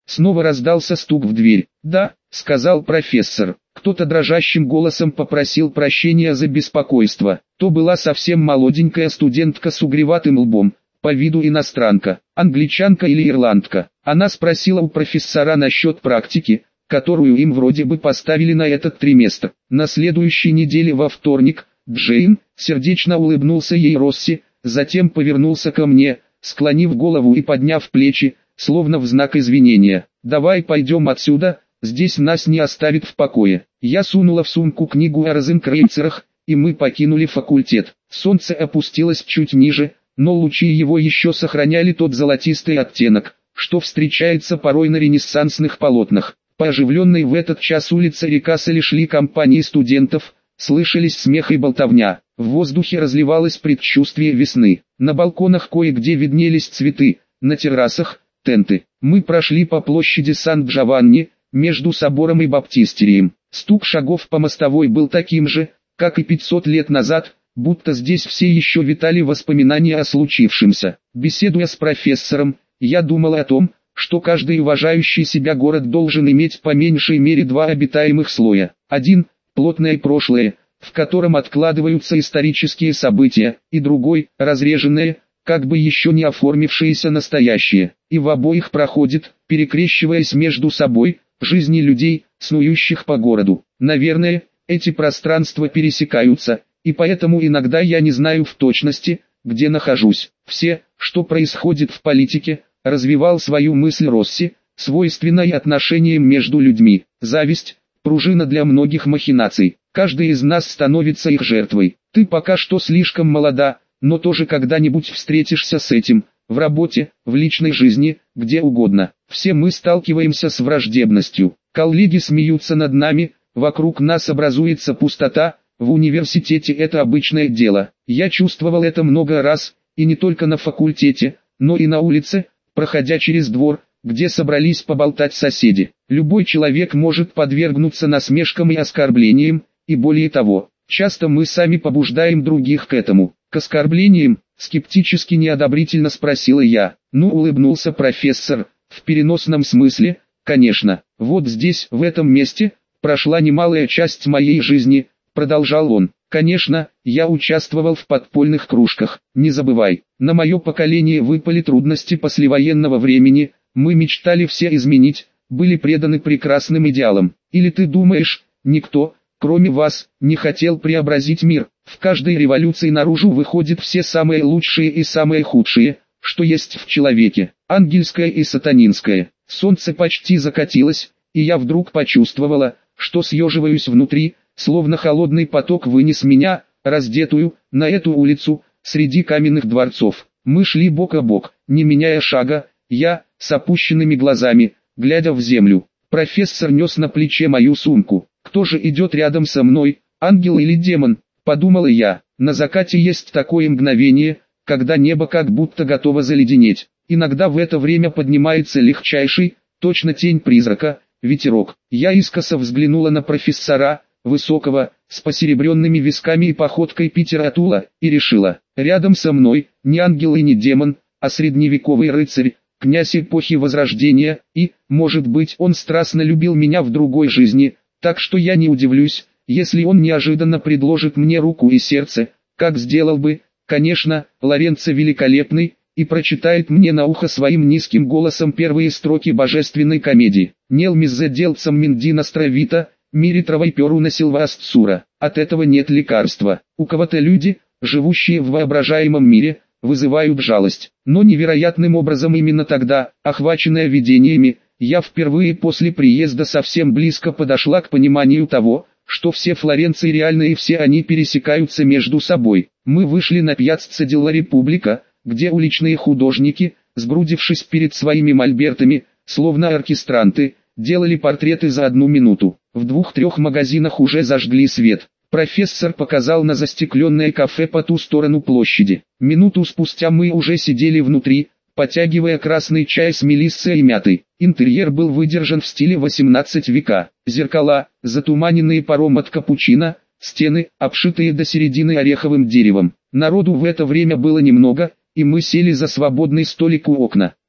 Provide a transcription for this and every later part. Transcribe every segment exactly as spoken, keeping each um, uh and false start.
Снова раздался стук в дверь. «Да», — сказал профессор. Кто-то дрожащим голосом попросил прощения за беспокойство. То была совсем молоденькая студентка с угреватым лбом, по виду иностранка, англичанка или ирландка. Она спросила у профессора насчет практики, которую им вроде бы поставили на этот триместр. На следующей неделе во вторник, Джейн, сердечно улыбнулся ей Росси, затем повернулся ко мне, склонив голову и подняв плечи, словно в знак извинения. «Давай пойдем отсюда, здесь нас не оставит в покое». Я сунула в сумку книгу о розенкрейцерах, и мы покинули факультет. Солнце опустилось чуть ниже, но лучи его еще сохраняли тот золотистый оттенок, что встречается порой на ренессансных полотнах. По оживленной в этот час улице Рикассели шли компании студентов, слышались смех и болтовня. В воздухе разливалось предчувствие весны. На балконах кое-где виднелись цветы, на террасах – тенты. Мы прошли по площади Сан-Джованни, между собором и баптистерием. Стук шагов по мостовой был таким же, как и пятьсот лет назад, будто здесь все еще витали воспоминания о случившемся. Беседуя с профессором, я думал о том, что каждый уважающий себя город должен иметь по меньшей мере два обитаемых слоя. Один – плотное прошлое, в котором откладываются исторические события, и другой – разреженное, как бы еще не оформившееся настоящее. И в обоих проходит, перекрещиваясь между собой, жизни людей, снующих по городу. Наверное, эти пространства пересекаются, и поэтому иногда я не знаю в точности, где нахожусь. Все, что происходит в политике, развивал свою мысль Росси, свойственной отношениям между людьми. Зависть – пружина для многих махинаций. Каждый из нас становится их жертвой. Ты пока что слишком молода, но тоже когда-нибудь встретишься с этим, в работе, в личной жизни, где угодно. Все мы сталкиваемся с враждебностью. Коллеги смеются над нами, вокруг нас образуется пустота, в университете это обычное дело. Я чувствовал это много раз, и не только на факультете, но и на улице, проходя через двор, где собрались поболтать соседи. Любой человек может подвергнуться насмешкам и оскорблениям, и более того, часто мы сами побуждаем других к этому. К оскорблениям, скептически неодобрительно спросила я. Ну, улыбнулся профессор, в переносном смысле, конечно. Вот здесь, в этом месте, прошла немалая часть моей жизни, продолжал он. Конечно, я участвовал в подпольных кружках. Не забывай, на мое поколение выпали трудности послевоенного времени, мы мечтали все изменить, были преданы прекрасным идеалам. Или ты думаешь, никто, кроме вас, не хотел преобразить мир? В каждой революции наружу выходит все самые лучшие и самые худшие, что есть в человеке, ангельское и сатанинское. Солнце почти закатилось, и я вдруг почувствовала, что съеживаюсь внутри, словно холодный поток вынес меня, раздетую, на эту улицу, среди каменных дворцов. Мы шли бок о бок, не меняя шага, я, с опущенными глазами, глядя в землю. Профессор нес на плече мою сумку. Кто же идет рядом со мной, ангел или демон, подумала я. На закате есть такое мгновение, когда небо как будто готово заледенеть. Иногда в это время поднимается легчайший, точно тень призрака, ветерок. Я искоса взглянула на профессора, высокого, с посеребренными висками и походкой Питера Тула, и решила, рядом со мной, не ангел и не демон, а средневековый рыцарь, князь эпохи Возрождения, и, может быть, он страстно любил меня в другой жизни, так что я не удивлюсь, если он неожиданно предложит мне руку и сердце, как сделал бы, конечно, Лоренцо Великолепный, и прочитает мне на ухо своим низким голосом первые строки божественной комедии. «Нел миззе делцам миндина стравита, миритровой перу насилва астсура». От этого нет лекарства. У кого-то люди, живущие в воображаемом мире, вызывают жалость. Но невероятным образом именно тогда, охваченная видениями, я впервые после приезда совсем близко подошла к пониманию того, что все Флоренции реальны и все они пересекаются между собой. Мы вышли на пьяцца делла Република, где уличные художники, сгрудившись перед своими мольбертами, словно оркестранты, делали портреты за одну минуту. В двух-трех магазинах уже зажгли свет. Профессор показал на застекленное кафе по ту сторону площади. Минуту спустя мы уже сидели внутри, потягивая красный чай с мелиссой и мятой. Интерьер был выдержан в стиле восемнадцатого века. Зеркала, затуманенные паром от капучино, стены, обшитые до середины ореховым деревом. Народу в это время было немного, и мы сели за свободный столик у окна.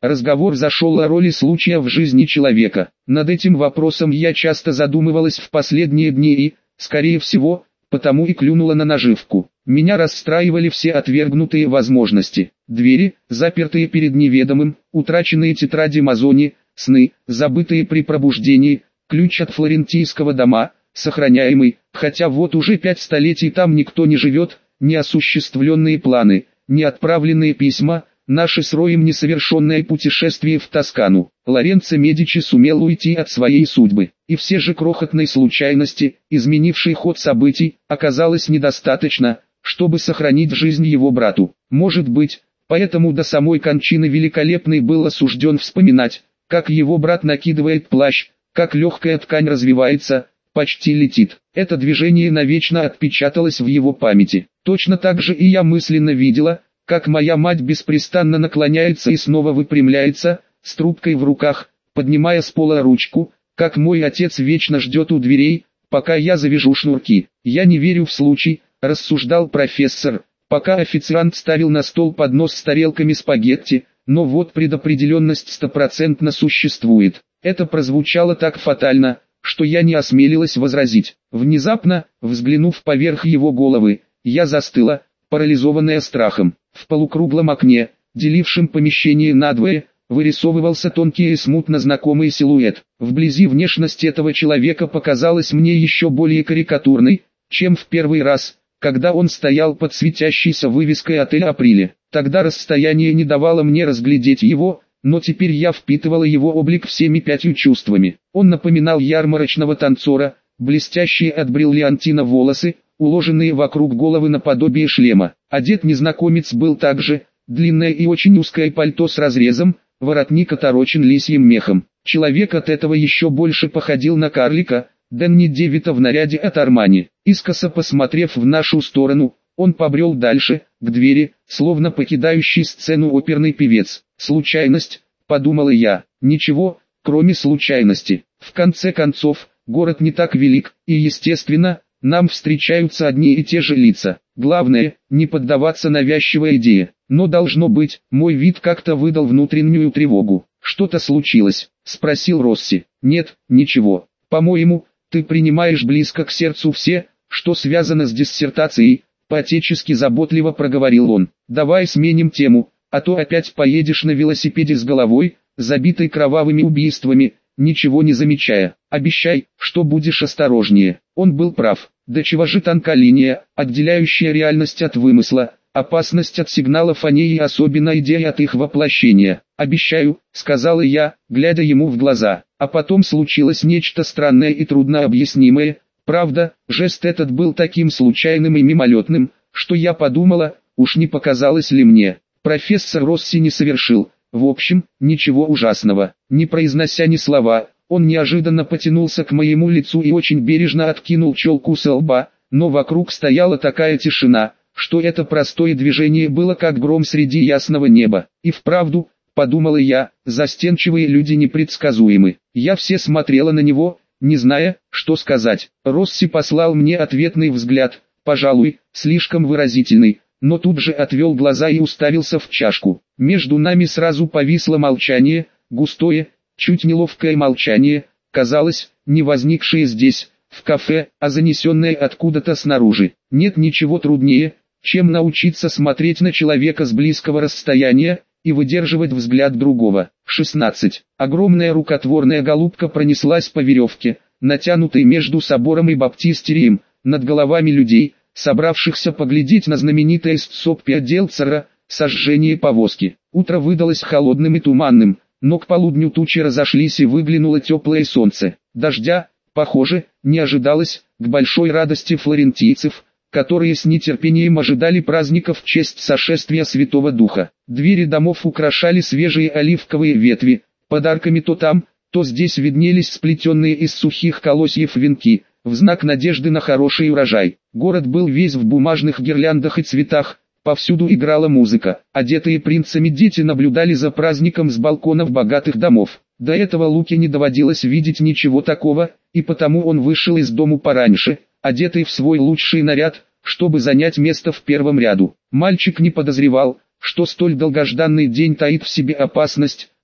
Разговор зашел о роли случая в жизни человека. Над этим вопросом я часто задумывалась в последние дни и, скорее всего, потому и клюнула на наживку. Меня расстраивали все отвергнутые возможности. Двери, запертые перед неведомым, утраченные тетради Мазони, сны, забытые при пробуждении, ключ от флорентийского дома, сохраняемый, хотя вот уже пять столетий там никто не живет, неосуществленные планы, неотправленные письма, наше с Роем несовершенное путешествие в Тоскану. Лоренцо Медичи сумел уйти от своей судьбы, и все же крохотной случайности, изменившей ход событий, оказалось недостаточно, чтобы сохранить жизнь его брату. Может быть, поэтому до самой кончины Великолепный был осужден вспоминать, как его брат накидывает плащ, как легкая ткань развивается, почти летит. Это движение навечно отпечаталось в его памяти. Точно так же и я мысленно видела, как моя мать беспрестанно наклоняется и снова выпрямляется, с трубкой в руках, поднимая с пола ручку, как мой отец вечно ждет у дверей, пока я завяжу шнурки. Я не верю в случай, рассуждал профессор, пока официант ставил на стол поднос с тарелками спагетти, но вот предопределенность стопроцентно существует. Это прозвучало так фатально, что я не осмелилась возразить. Внезапно, взглянув поверх его головы, я застыла, парализованная страхом. В полукруглом окне, делившем помещение надвое, вырисовывался тонкий и смутно знакомый силуэт. Вблизи внешность этого человека показалась мне еще более карикатурной, чем в первый раз, когда он стоял под светящейся вывеской отеля «Априле». Тогда расстояние не давало мне разглядеть его, но теперь я впитывала его облик всеми пятью чувствами. Он напоминал ярмарочного танцора, блестящие от бриллиантина волосы, уложенные вокруг головы наподобие шлема. Одет незнакомец был также, длинное и очень узкое пальто с разрезом, воротник оторочен лисьим мехом. Человек от этого еще больше походил на карлика, Дэнни Девита в наряде от Армани. Искоса посмотрев в нашу сторону, он побрел дальше, к двери, словно покидающий сцену оперный певец. Случайность, подумала я, ничего, кроме случайности. В конце концов, город не так велик, и естественно, нам встречаются одни и те же лица. Главное, не поддаваться навязчивой идее. Но должно быть, мой вид как-то выдал внутреннюю тревогу. «Что-то случилось?» – спросил Росси. «Нет, ничего. По-моему, ты принимаешь близко к сердцу все, что связано с диссертацией», – по-отечески заботливо проговорил он. «Давай сменим тему, а то опять поедешь на велосипеде с головой, забитой кровавыми убийствами, ничего не замечая. Обещай, что будешь осторожнее». Он был прав. До чего же тонка линия, отделяющая реальность от вымысла, опасность от сигналов о ней и особенно идея от их воплощения. «Обещаю», — сказала я, глядя ему в глаза. А потом случилось нечто странное и труднообъяснимое. Правда, жест этот был таким случайным и мимолетным, что я подумала, уж не показалось ли мне. Профессор Росси не совершил, в общем, ничего ужасного. Не произнося ни слова, он неожиданно потянулся к моему лицу и очень бережно откинул челку со лба, но вокруг стояла такая тишина, что это простое движение было как гром среди ясного неба. И вправду, подумала я, застенчивые люди непредсказуемы. Я все смотрела на него, не зная, что сказать. Росси послал мне ответный взгляд, пожалуй, слишком выразительный, но тут же отвел глаза и уставился в чашку. Между нами сразу повисло молчание, густое, чуть неловкое молчание, казалось, не возникшее здесь, в кафе, а занесенное откуда-то снаружи. Нет ничего труднее, чем научиться смотреть на человека с близкого расстояния и выдерживать взгляд другого. шестнадцать. Огромная рукотворная голубка пронеслась по веревке, натянутой между собором и баптистерием, над головами людей, собравшихся поглядеть на знаменитое Сцоппиа Делцера, сожжение повозки. Утро выдалось холодным и туманным, но к полудню тучи разошлись и выглянуло теплое солнце. Дождя, похоже, не ожидалось, к большой радости флорентийцев, которые с нетерпением ожидали праздника в честь сошествия Святого Духа. Двери домов украшали свежие оливковые ветви, подарками то там, то здесь виднелись сплетенные из сухих колосьев венки, в знак надежды на хороший урожай. Город был весь в бумажных гирляндах и цветах, повсюду играла музыка. Одетые принцами дети наблюдали за праздником с балконов богатых домов. До этого Луке не доводилось видеть ничего такого, и потому он вышел из дому пораньше, одетый в свой лучший наряд, чтобы занять место в первом ряду. Мальчик не подозревал, что столь долгожданный день таит в себе опасность,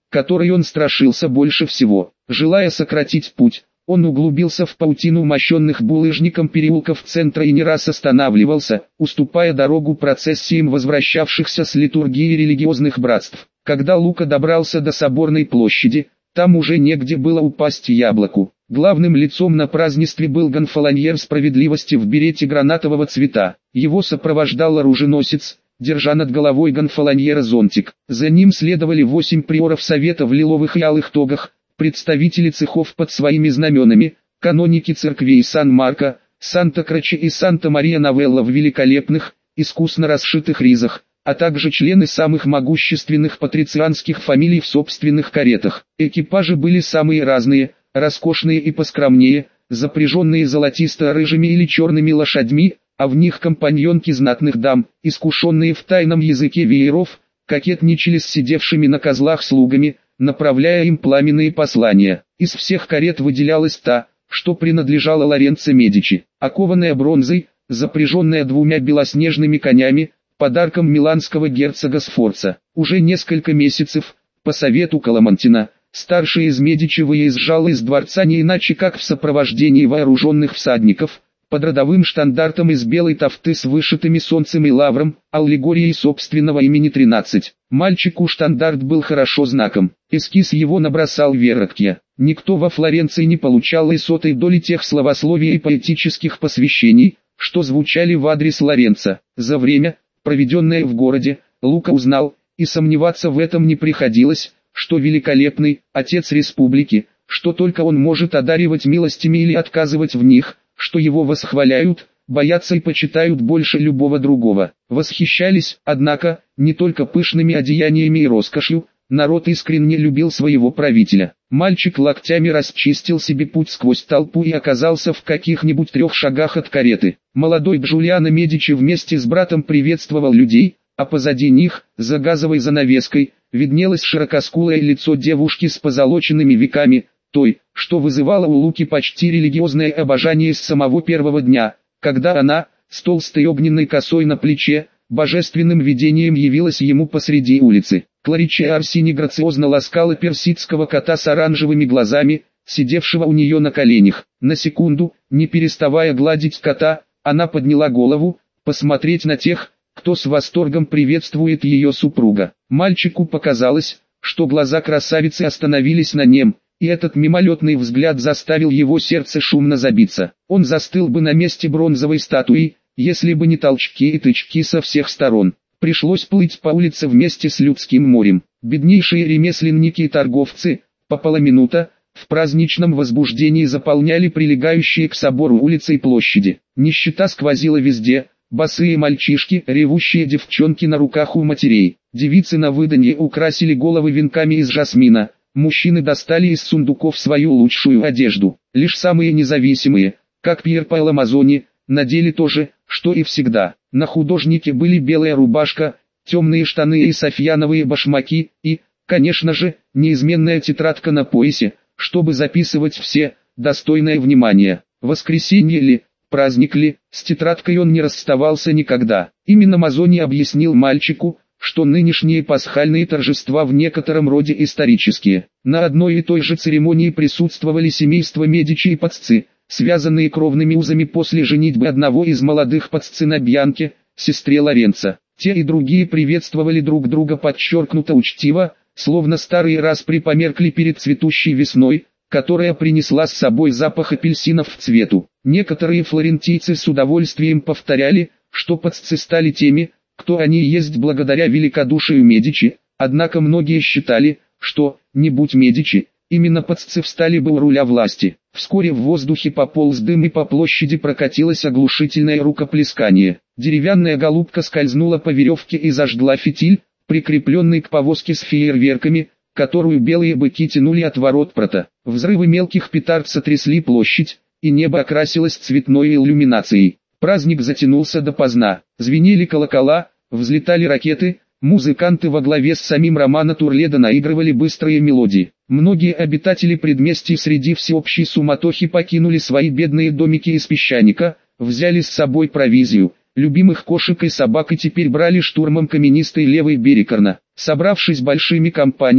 которой он страшился больше всего. Желая сократить путь, он углубился в паутину мощенных булыжником переулков центра и не раз останавливался, уступая дорогу процессиям возвращавшихся с литургии религиозных братств. Когда Лука добрался до Соборной площади, там уже негде было упасть яблоку. Главным лицом на празднестве был гонфолоньер справедливости в берете гранатового цвета. Его сопровождал оруженосец, держа над головой гонфолоньера зонтик. За ним следовали восемь приоров совета в лиловых и алых тогах, представители цехов под своими знаменами, каноники церквей Сан-Марко, Санта-Кроче и Санта-Мария-Новелла в великолепных, искусно расшитых ризах, а также члены самых могущественных патрицианских фамилий в собственных каретах. Экипажи были самые разные, роскошные и поскромнее, запряженные золотисто-рыжими или черными лошадьми, а в них компаньонки знатных дам, искушенные в тайном языке вееров, кокетничали с сидевшими на козлах слугами, направляя им пламенные послания. Из всех карет выделялась та, что принадлежала Лоренцо Медичи, окованная бронзой, запряженная двумя белоснежными конями, подарком миланского герцога Сфорца. Уже несколько месяцев, по совету Каламантина, старший из Медичи выезжал из дворца не иначе как в сопровождении вооруженных всадников, под родовым штандартом из белой тафты с вышитыми солнцем и лавром, аллегорией собственного имени тринадцать. Мальчику штандарт был хорошо знаком, эскиз его набросал Вероктья. Никто во Флоренции не получал и сотой доли тех словословий и поэтических посвящений, что звучали в адрес Лоренцо. За время, проведенное в городе, Лука узнал, и сомневаться в этом не приходилось, что великолепный отец республики, что только он может одаривать милостями или отказывать в них, что его восхваляют, боятся и почитают больше любого другого. Восхищались, однако, не только пышными одеяниями и роскошью, народ искренне любил своего правителя. Мальчик локтями расчистил себе путь сквозь толпу и оказался в каких-нибудь трех шагах от кареты. Молодой Джулиано Медичи вместе с братом приветствовал людей, а позади них, за газовой занавеской, виднелось широкоскулое лицо девушки с позолоченными веками, той, что вызывало у Луки почти религиозное обожание с самого первого дня, когда она, с толстой огненной косой на плече, божественным видением явилась ему посреди улицы. Клариче Арсини грациозно ласкала персидского кота с оранжевыми глазами, сидевшего у нее на коленях. На секунду, не переставая гладить кота, она подняла голову, посмотреть на тех, кто с восторгом приветствует ее супруга. Мальчику показалось, что глаза красавицы остановились на нем, и этот мимолетный взгляд заставил его сердце шумно забиться. Он застыл бы на месте бронзовой статуи, если бы не толчки и тычки со всех сторон. Пришлось плыть по улице вместе с людским морем. Беднейшие ремесленники и торговцы, по полуминута, в праздничном возбуждении заполняли прилегающие к собору улицы и площади. Нищета сквозила везде, босые мальчишки, ревущие девчонки на руках у матерей. Девицы на выданье украсили головы венками из жасмина. Мужчины достали из сундуков свою лучшую одежду. Лишь самые независимые, как Пьер Паоло Мазони, надели то же, что и всегда. На художнике были белая рубашка, темные штаны и софьяновые башмаки, и, конечно же, неизменная тетрадка на поясе, чтобы записывать все, достойное внимания. Воскресенье ли, праздник ли, с тетрадкой он не расставался никогда. Именно Мазони объяснил мальчику, что нынешние пасхальные торжества в некотором роде исторические. На одной и той же церемонии присутствовали семейства Медичи и Пацци, связанные кровными узами после женитьбы одного из молодых Пацци на Бьянке, сестре Лоренцо. Те и другие приветствовали друг друга подчеркнуто учтиво, словно старые распри померкли перед цветущей весной, которая принесла с собой запах апельсинов в цвету. Некоторые флорентийцы с удовольствием повторяли, что Пацци стали теми, кто они есть благодаря великодушию Медичи, однако многие считали, что, не будь Медичи, именно Пацци встали бы у руля власти. Вскоре в воздухе пополз дым и по площади прокатилось оглушительное рукоплескание. Деревянная голубка скользнула по веревке и зажгла фитиль, прикрепленный к повозке с фейерверками, которую белые быки тянули от ворот прота. Взрывы мелких петард сотрясли площадь, и небо окрасилось цветной иллюминацией. Праздник затянулся допоздна, звенели колокола, взлетали ракеты, музыканты во главе с самим Романо Турледо наигрывали быстрые мелодии. Многие обитатели предместий среди всеобщей суматохи покинули свои бедные домики из песчаника, взяли с собой провизию, любимых кошек и собак и теперь брали штурмом каменистый левый берег Арно. Собравшись большими компаниями,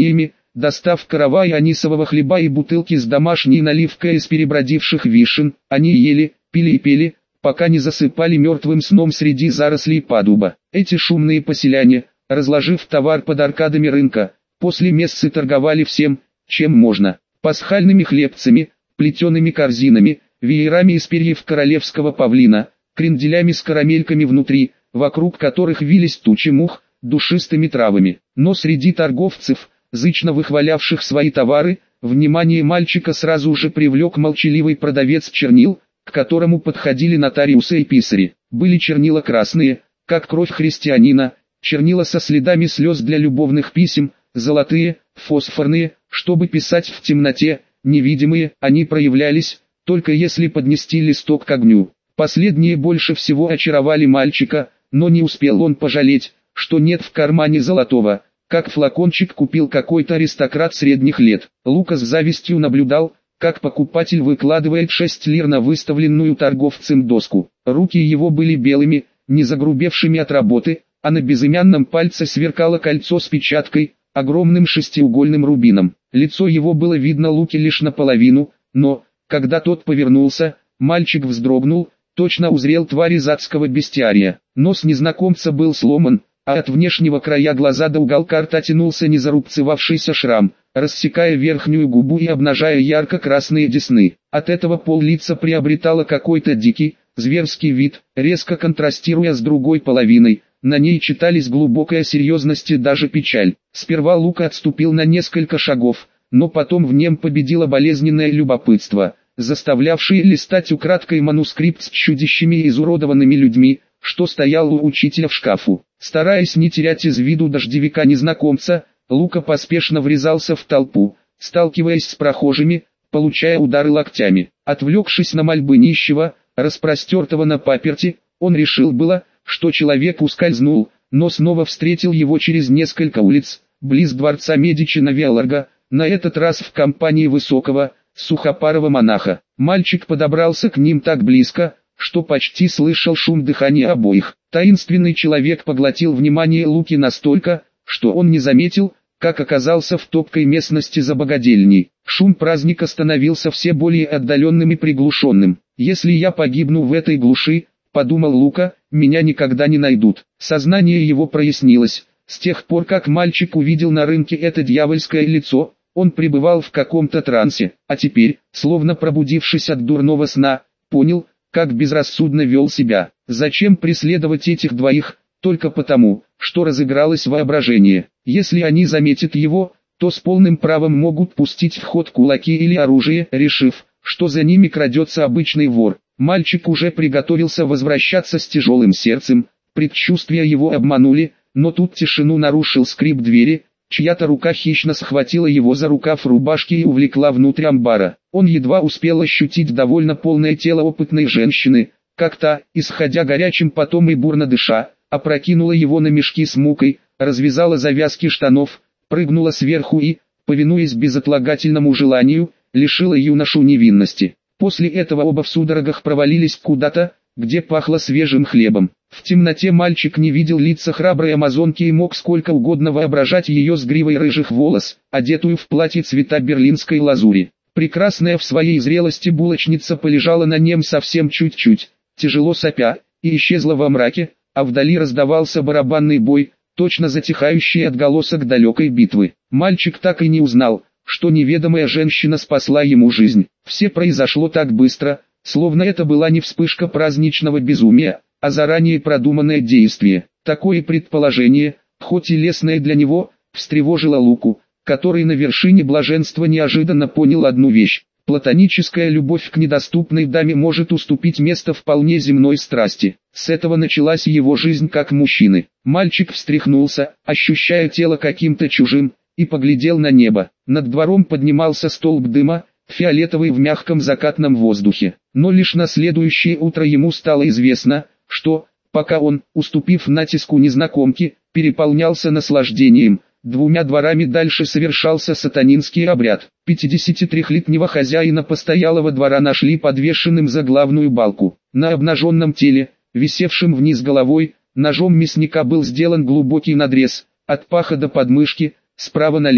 достав каравай анисового хлеба и бутылки с домашней наливкой из перебродивших вишен, они ели, пили и пели, пока не засыпали мертвым сном среди зарослей падуба. Эти шумные поселяне, разложив товар под аркадами рынка, после мессы торговали всем, чем можно: пасхальными хлебцами, плетеными корзинами, веерами из перьев королевского павлина, кренделями с карамельками внутри, вокруг которых вились тучи мух, душистыми травами. Но среди торговцев, зычно выхвалявших свои товары, внимание мальчика сразу же привлек молчаливый продавец чернил, к которому подходили нотариусы и писари. Были чернила красные, как кровь христианина, чернила со следами слез для любовных писем, золотые, фосфорные, чтобы писать в темноте, невидимые, они проявлялись, только если поднести листок к огню. Последние больше всего очаровали мальчика, но не успел он пожалеть, что нет в кармане золотого, как флакончик купил какой-то аристократ средних лет. Лука с завистью наблюдал, как покупатель выкладывает шесть лир на выставленную торговцем доску. Руки его были белыми, не загрубевшими от работы, а на безымянном пальце сверкало кольцо с печаткой, огромным шестиугольным рубином. Лицо его было видно Луке лишь наполовину, но, когда тот повернулся, мальчик вздрогнул, точно узрел тварь из адского бестиария. Нос незнакомца был сломан, а от внешнего края глаза до уголка рта тянулся незарубцевавшийся шрам, рассекая верхнюю губу и обнажая ярко-красные десны. От этого пол-лица приобретало какой-то дикий, зверский вид, резко контрастируя с другой половиной. На ней читались глубокая серьезность и даже печаль. Сперва Лука отступил на несколько шагов, но потом в нем победило болезненное любопытство, заставлявшее листать украдкой манускрипт с чудищами и изуродованными людьми, что стоял у учителя в шкафу. Стараясь не терять из виду дождевика-незнакомца, Лука поспешно врезался в толпу, сталкиваясь с прохожими, получая удары локтями. Отвлекшись на мольбы нищего, распростертого на паперти, он решил было, что человек ускользнул, но снова встретил его через несколько улиц, близ дворца Медичи на Виаларго, на этот раз в компании высокого, сухопарого монаха. Мальчик подобрался к ним так близко, что почти слышал шум дыхания обоих. Таинственный человек поглотил внимание Луки настолько, что он не заметил, как оказался в топкой местности за богадельней. Шум праздника становился все более отдаленным и приглушенным. «Если я погибну в этой глуши, — подумал Лука, — меня никогда не найдут». Сознание его прояснилось. С тех пор, как мальчик увидел на рынке это дьявольское лицо, он пребывал в каком-то трансе, а теперь, словно пробудившись от дурного сна, понял, как безрассудно вел себя. Зачем преследовать этих двоих, только потому, что разыгралось воображение? Если они заметят его, то с полным правом могут пустить в ход кулаки или оружие, решив, что за ними крадется обычный вор. Мальчик уже приготовился возвращаться с тяжелым сердцем, предчувствия его обманули, но тут тишину нарушил скрип двери, чья-то рука хищно схватила его за рукав рубашки и увлекла внутрь амбара. Он едва успел ощутить довольно полное тело опытной женщины, как та, исходя горячим потом и бурно дыша, опрокинула его на мешки с мукой, развязала завязки штанов, прыгнула сверху и, повинуясь безотлагательному желанию, лишила юношу невинности. После этого оба в судорогах провалились куда-то, где пахло свежим хлебом. В темноте мальчик не видел лица храброй амазонки и мог сколько угодно воображать ее с гривой рыжих волос, одетую в платье цвета берлинской лазури. Прекрасная в своей зрелости булочница полежала на нем совсем чуть-чуть, тяжело сопя, и исчезла во мраке, а вдали раздавался барабанный бой, точно затихающий отголосок далекой битвы. Мальчик так и не узнал, что неведомая женщина спасла ему жизнь. Все произошло так быстро, словно это была не вспышка праздничного безумия, а заранее продуманное действие. Такое предположение, хоть и лестное для него, встревожило Луку, который на вершине блаженства неожиданно понял одну вещь. Платоническая любовь к недоступной даме может уступить место вполне земной страсти. С этого началась его жизнь как мужчины. Мальчик встряхнулся, ощущая тело каким-то чужим, и поглядел на небо. Над двором поднимался столб дыма, фиолетовый в мягком закатном воздухе. Но лишь на следующее утро ему стало известно, что, пока он, уступив натиску незнакомки, переполнялся наслаждением, двумя дворами дальше совершался сатанинский обряд. пятидесятитрёхлетнего хозяина постоялого двора нашли подвешенным за главную балку. На обнаженном теле, висевшем вниз головой, ножом мясника был сделан глубокий надрез, от паха до подмышки, справа налево.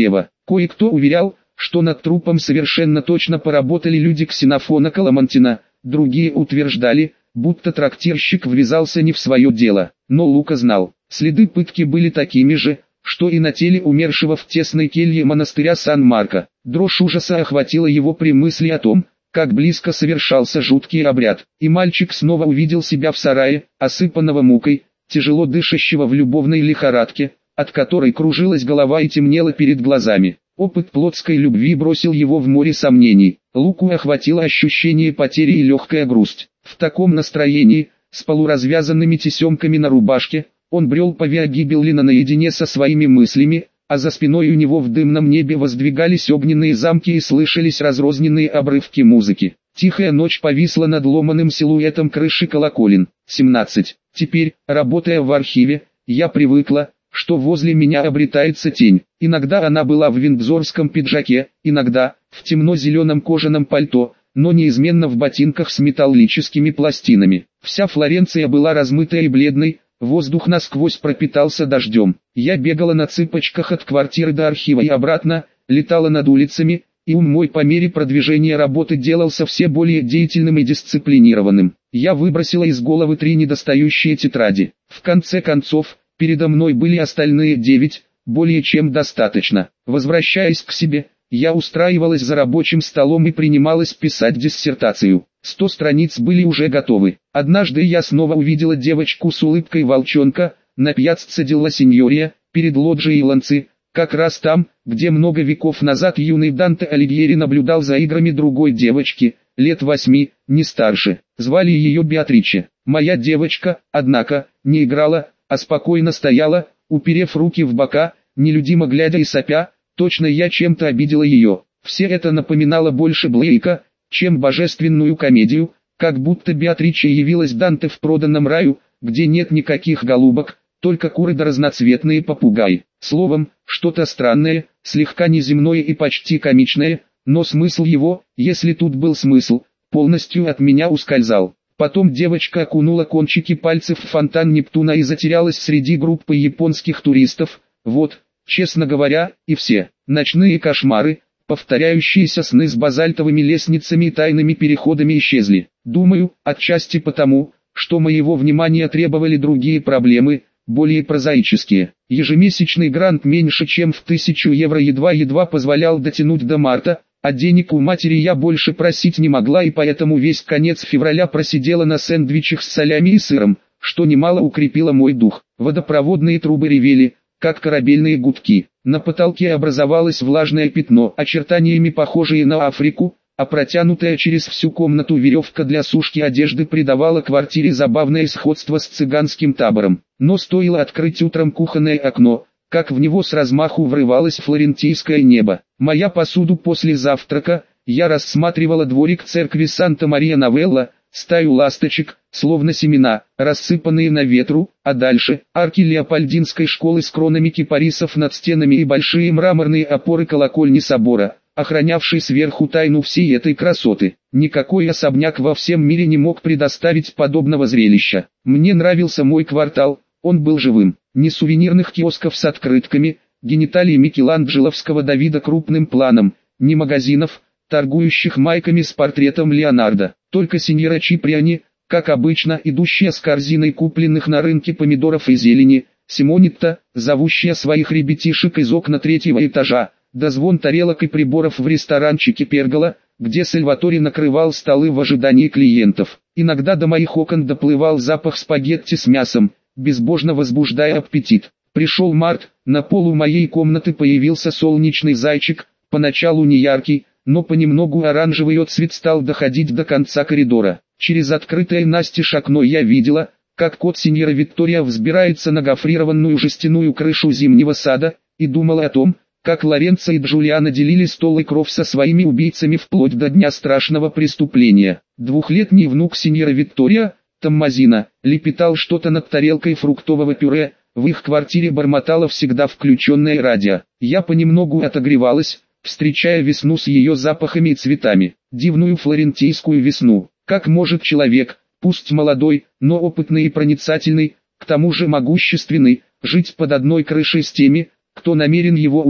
Кое-кто уверял, что над трупом совершенно точно поработали люди Ксенофона Каламантина, другие утверждали, будто трактирщик ввязался не в свое дело. Но Лука знал, следы пытки были такими же, что и на теле умершего в тесной келье монастыря Сан-Марко. Дрожь ужаса охватила его при мысли о том, как близко совершался жуткий обряд, и мальчик снова увидел себя в сарае, осыпанного мукой, тяжело дышащего в любовной лихорадке, от которой кружилась голова и темнело перед глазами. Опыт плотской любви бросил его в море сомнений. Луку охватило ощущение потери и легкая грусть. В таком настроении, с полуразвязанными тесемками на рубашке, он брел по Виа Гибеллина наедине со своими мыслями, а за спиной у него в дымном небе воздвигались огненные замки и слышались разрозненные обрывки музыки. Тихая ночь повисла над ломаным силуэтом крыши колоколен. семнадцать. Теперь, работая в архиве, я привыкла, что возле меня обретается тень. Иногда она была в виндзорском пиджаке, иногда в темно-зеленом кожаном пальто, но неизменно в ботинках с металлическими пластинами. Вся Флоренция была размытой и бледной, воздух насквозь пропитался дождем. Я бегала на цыпочках от квартиры до архива и обратно, летала над улицами, и ум мой по мере продвижения работы делался все более деятельным и дисциплинированным. Я выбросила из головы три недостающие тетради. В конце концов, передо мной были остальные девять, более чем достаточно. Возвращаясь к себе, я устраивалась за рабочим столом и принималась писать диссертацию. Сто страниц были уже готовы. Однажды я снова увидела девочку с улыбкой волчонка, на пьяцце Делла Синьория, перед лоджией Ланци, как раз там, где много веков назад юный Данте Алигьери наблюдал за играми другой девочки, лет восьми, не старше. Звали ее Беатриче. Моя девочка, однако, не играла, а спокойно стояла, уперев руки в бока, нелюдимо глядя и сопя, точно я чем-то обидела ее. Все это напоминало больше Блейка, чем божественную комедию, как будто Беатриче явилась Данте в проданном раю, где нет никаких голубок, только куры да разноцветные попугаи. Словом, что-то странное, слегка неземное и почти комичное, но смысл его, если тут был смысл, полностью от меня ускользал. Потом девочка окунула кончики пальцев в фонтан Нептуна и затерялась среди группы японских туристов. Вот, честно говоря, и все. Ночные кошмары, повторяющиеся сны с базальтовыми лестницами и тайными переходами исчезли. Думаю, отчасти потому, что моего внимания требовали другие проблемы, более прозаические. Ежемесячный грант меньше чем в тысячу евро едва-едва позволял дотянуть до марта, а денег у матери я больше просить не могла, и поэтому весь конец февраля просидела на сэндвичах с солями и сыром, что немало укрепило мой дух. Водопроводные трубы ревели, как корабельные гудки. На потолке образовалось влажное пятно, очертаниями похожее на Африку, а протянутая через всю комнату веревка для сушки одежды придавала квартире забавное сходство с цыганским табором. Но стоило открыть утром кухонное окно, как в него с размаху врывалось флорентийское небо. Моя посуду после завтрака, я рассматривала дворик церкви Санта-Мария-Новелла, стаю ласточек, словно семена, рассыпанные на ветру, а дальше арки Леопольдинской школы с кронами кипарисов над стенами и большие мраморные опоры колокольни собора, охранявший сверху тайну всей этой красоты. Никакой особняк во всем мире не мог предоставить подобного зрелища. Мне нравился мой квартал, он был живым. Ни сувенирных киосков с открытками, гениталий микеланджеловского Давида крупным планом, ни магазинов, торгующих майками с портретом Леонардо. Только синьора Чиприани, как обычно, идущая с корзиной купленных на рынке помидоров и зелени, Симонетта, зовущая своих ребятишек из окна третьего этажа, да звон тарелок и приборов в ресторанчике Пергола, где Сальваторе накрывал столы в ожидании клиентов. Иногда до моих окон доплывал запах спагетти с мясом, безбожно возбуждая аппетит. Пришел март, на полу моей комнаты появился солнечный зайчик, поначалу не яркий, но понемногу оранжевый отцвет стал доходить до конца коридора. Через открытое настежь окно я видела, как кот сеньора Виктория взбирается на гофрированную жестяную крышу зимнего сада, и думала о том, как Лоренцо и Джулиана делили стол и кров со своими убийцами вплоть до дня страшного преступления. Двухлетний внук сеньора Виктория, Томмазино, лепетал что-то над тарелкой фруктового пюре, в их квартире бормотало всегда включенное радио. Я понемногу отогревалась, встречая весну с ее запахами и цветами. Дивную флорентийскую весну. Как может человек, пусть молодой, но опытный и проницательный, к тому же могущественный, жить под одной крышей с теми, кто намерен его убить,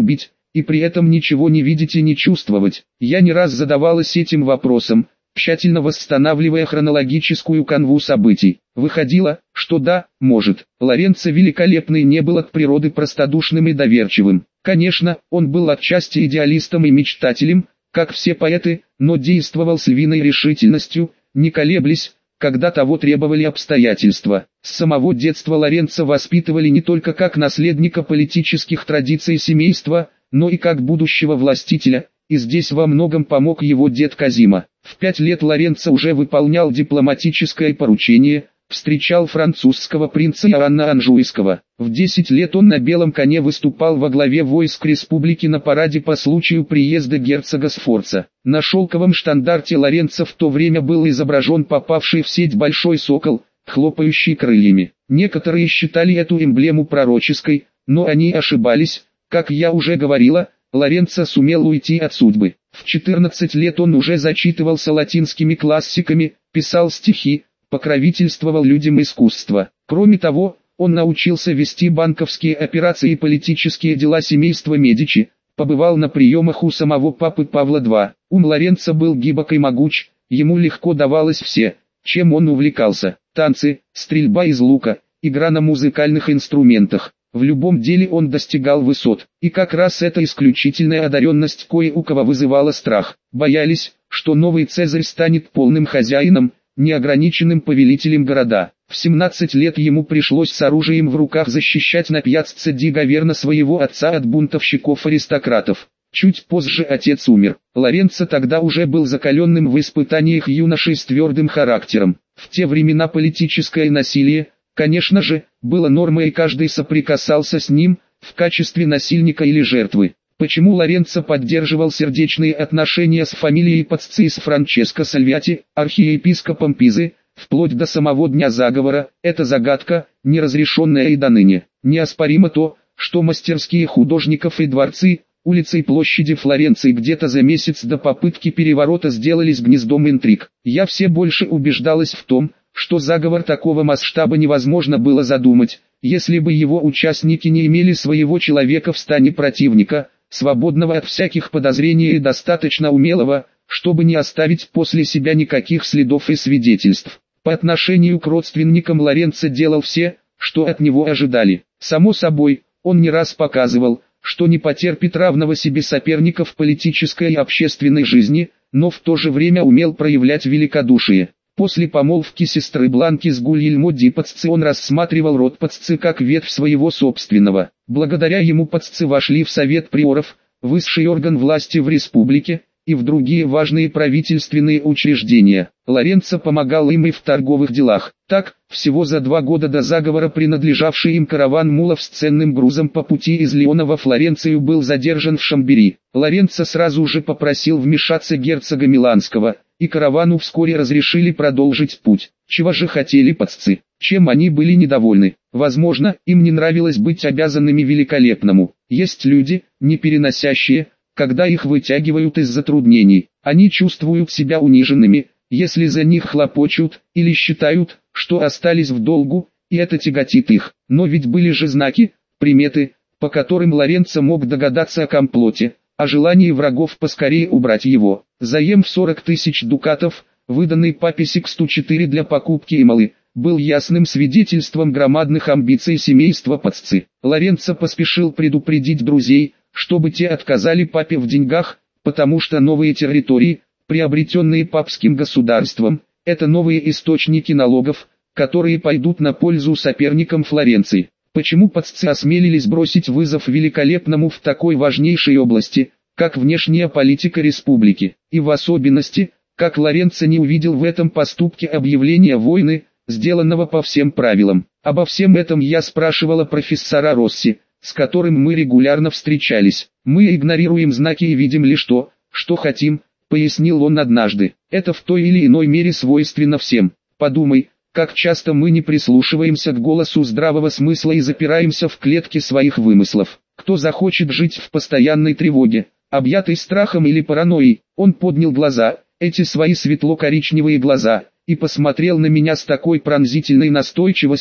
и при этом ничего не видеть и не чувствовать? Я не раз задавалась этим вопросом, тщательно восстанавливая хронологическую канву событий. Выходило, что да, может. Лоренцо Великолепный не был от природы простодушным и доверчивым. Конечно, он был отчасти идеалистом и мечтателем, как все поэты, но действовал с львиной решительностью, не колеблясь, когда того требовали обстоятельства. С самого детства Лоренцо воспитывали не только как наследника политических традиций семейства, но и как будущего властителя, и здесь во многом помог его дед Козимо. В пять лет Лоренцо уже выполнял дипломатическое поручение, встречал французского принца Иоанна Анжуйского. В десять лет он на белом коне выступал во главе войск республики на параде по случаю приезда герцога Сфорца. На шелковом штандарте Лоренцо в то время был изображен попавший в сеть большой сокол, хлопающий крыльями. Некоторые считали эту эмблему пророческой, но они ошибались. Как я уже говорила, Лоренцо сумел уйти от судьбы. В четырнадцать лет он уже зачитывался латинскими классиками, писал стихи, покровительствовал людям искусства. Кроме того, он научился вести банковские операции и политические дела семейства Медичи, побывал на приемах у самого папы Павла второго. Ум Лоренцо был гибок и могуч, ему легко давалось все, чем он увлекался: танцы, стрельба из лука, игра на музыкальных инструментах. В любом деле он достигал высот, и как раз эта исключительная одаренность кое у кого вызывала страх. Боялись, что новый Цезарь станет полным хозяином, неограниченным повелителем города. В семнадцать лет ему пришлось с оружием в руках защищать на пьяцце ди Гаверна своего отца от бунтовщиков-аристократов. Чуть позже отец умер. Лоренцо тогда уже был закаленным в испытаниях юношей с твердым характером. В те времена политическое насилие, конечно же, было нормой, и каждый соприкасался с ним, в качестве насильника или жертвы. Почему Лоренцо поддерживал сердечные отношения с фамилией Пацци и с Франческо Сальвиати, архиепископом Пизы, вплоть до самого дня заговора, это загадка, неразрешенная и доныне. Неоспоримо то, что мастерские художников и дворцы, улицы и площади Флоренции где-то за месяц до попытки переворота сделались гнездом интриг. Я все больше убеждалась в том, что заговор такого масштаба невозможно было задумать, если бы его участники не имели своего человека в стане противника, свободного от всяких подозрений и достаточно умелого, чтобы не оставить после себя никаких следов и свидетельств. По отношению к родственникам Лоренцо делал все, что от него ожидали. Само собой, он не раз показывал, что не потерпит равного себе соперника в политической и общественной жизни, но в то же время умел проявлять великодушие. После помолвки сестры Бланки с Гульельмо ди Пацци он рассматривал род Пацци как ветвь своего собственного. Благодаря ему Пацци вошли в Совет приоров, высший орган власти в республике, и в другие важные правительственные учреждения. Лоренцо помогал им и в торговых делах. Так, всего за два года до заговора принадлежавший им караван мулов с ценным грузом по пути из Лиона во Флоренцию был задержан в Шамбери. Лоренцо сразу же попросил вмешаться герцога Миланского, и каравану вскоре разрешили продолжить путь. Чего же хотели Пацци? Чем они были недовольны? Возможно, им не нравилось быть обязанными Великолепному. Есть люди, не переносящие, когда их вытягивают из затруднений. Они чувствуют себя униженными, если за них хлопочут, или считают, что остались в долгу, и это тяготит их. Но ведь были же знаки, приметы, по которым Лоренцо мог догадаться о комплоте, о желании врагов поскорее убрать его. Заем в сорок тысяч дукатов, выданный папе Сиксту четвёртому для покупки Эмалы, был ясным свидетельством громадных амбиций семейства Пацци. Лоренцо поспешил предупредить друзей, чтобы те отказали папе в деньгах, потому что новые территории, приобретенные папским государством, это новые источники налогов, которые пойдут на пользу соперникам Флоренции. Почему Пацци осмелились бросить вызов Великолепному в такой важнейшей области, как внешняя политика республики, и в особенности, как Лоренцо не увидел в этом поступке объявления войны, сделанного по всем правилам? Обо всем этом я спрашивала профессора Росси, с которым мы регулярно встречались. Мы игнорируем знаки и видим лишь то, что хотим, пояснил он однажды. Это в той или иной мере свойственно всем. Подумай, как часто мы не прислушиваемся к голосу здравого смысла и запираемся в клетке своих вымыслов. Кто захочет жить в постоянной тревоге, объятый страхом или паранойей? Он поднял глаза, эти свои светло-коричневые глаза, и посмотрел на меня с такой пронзительной настойчивостью,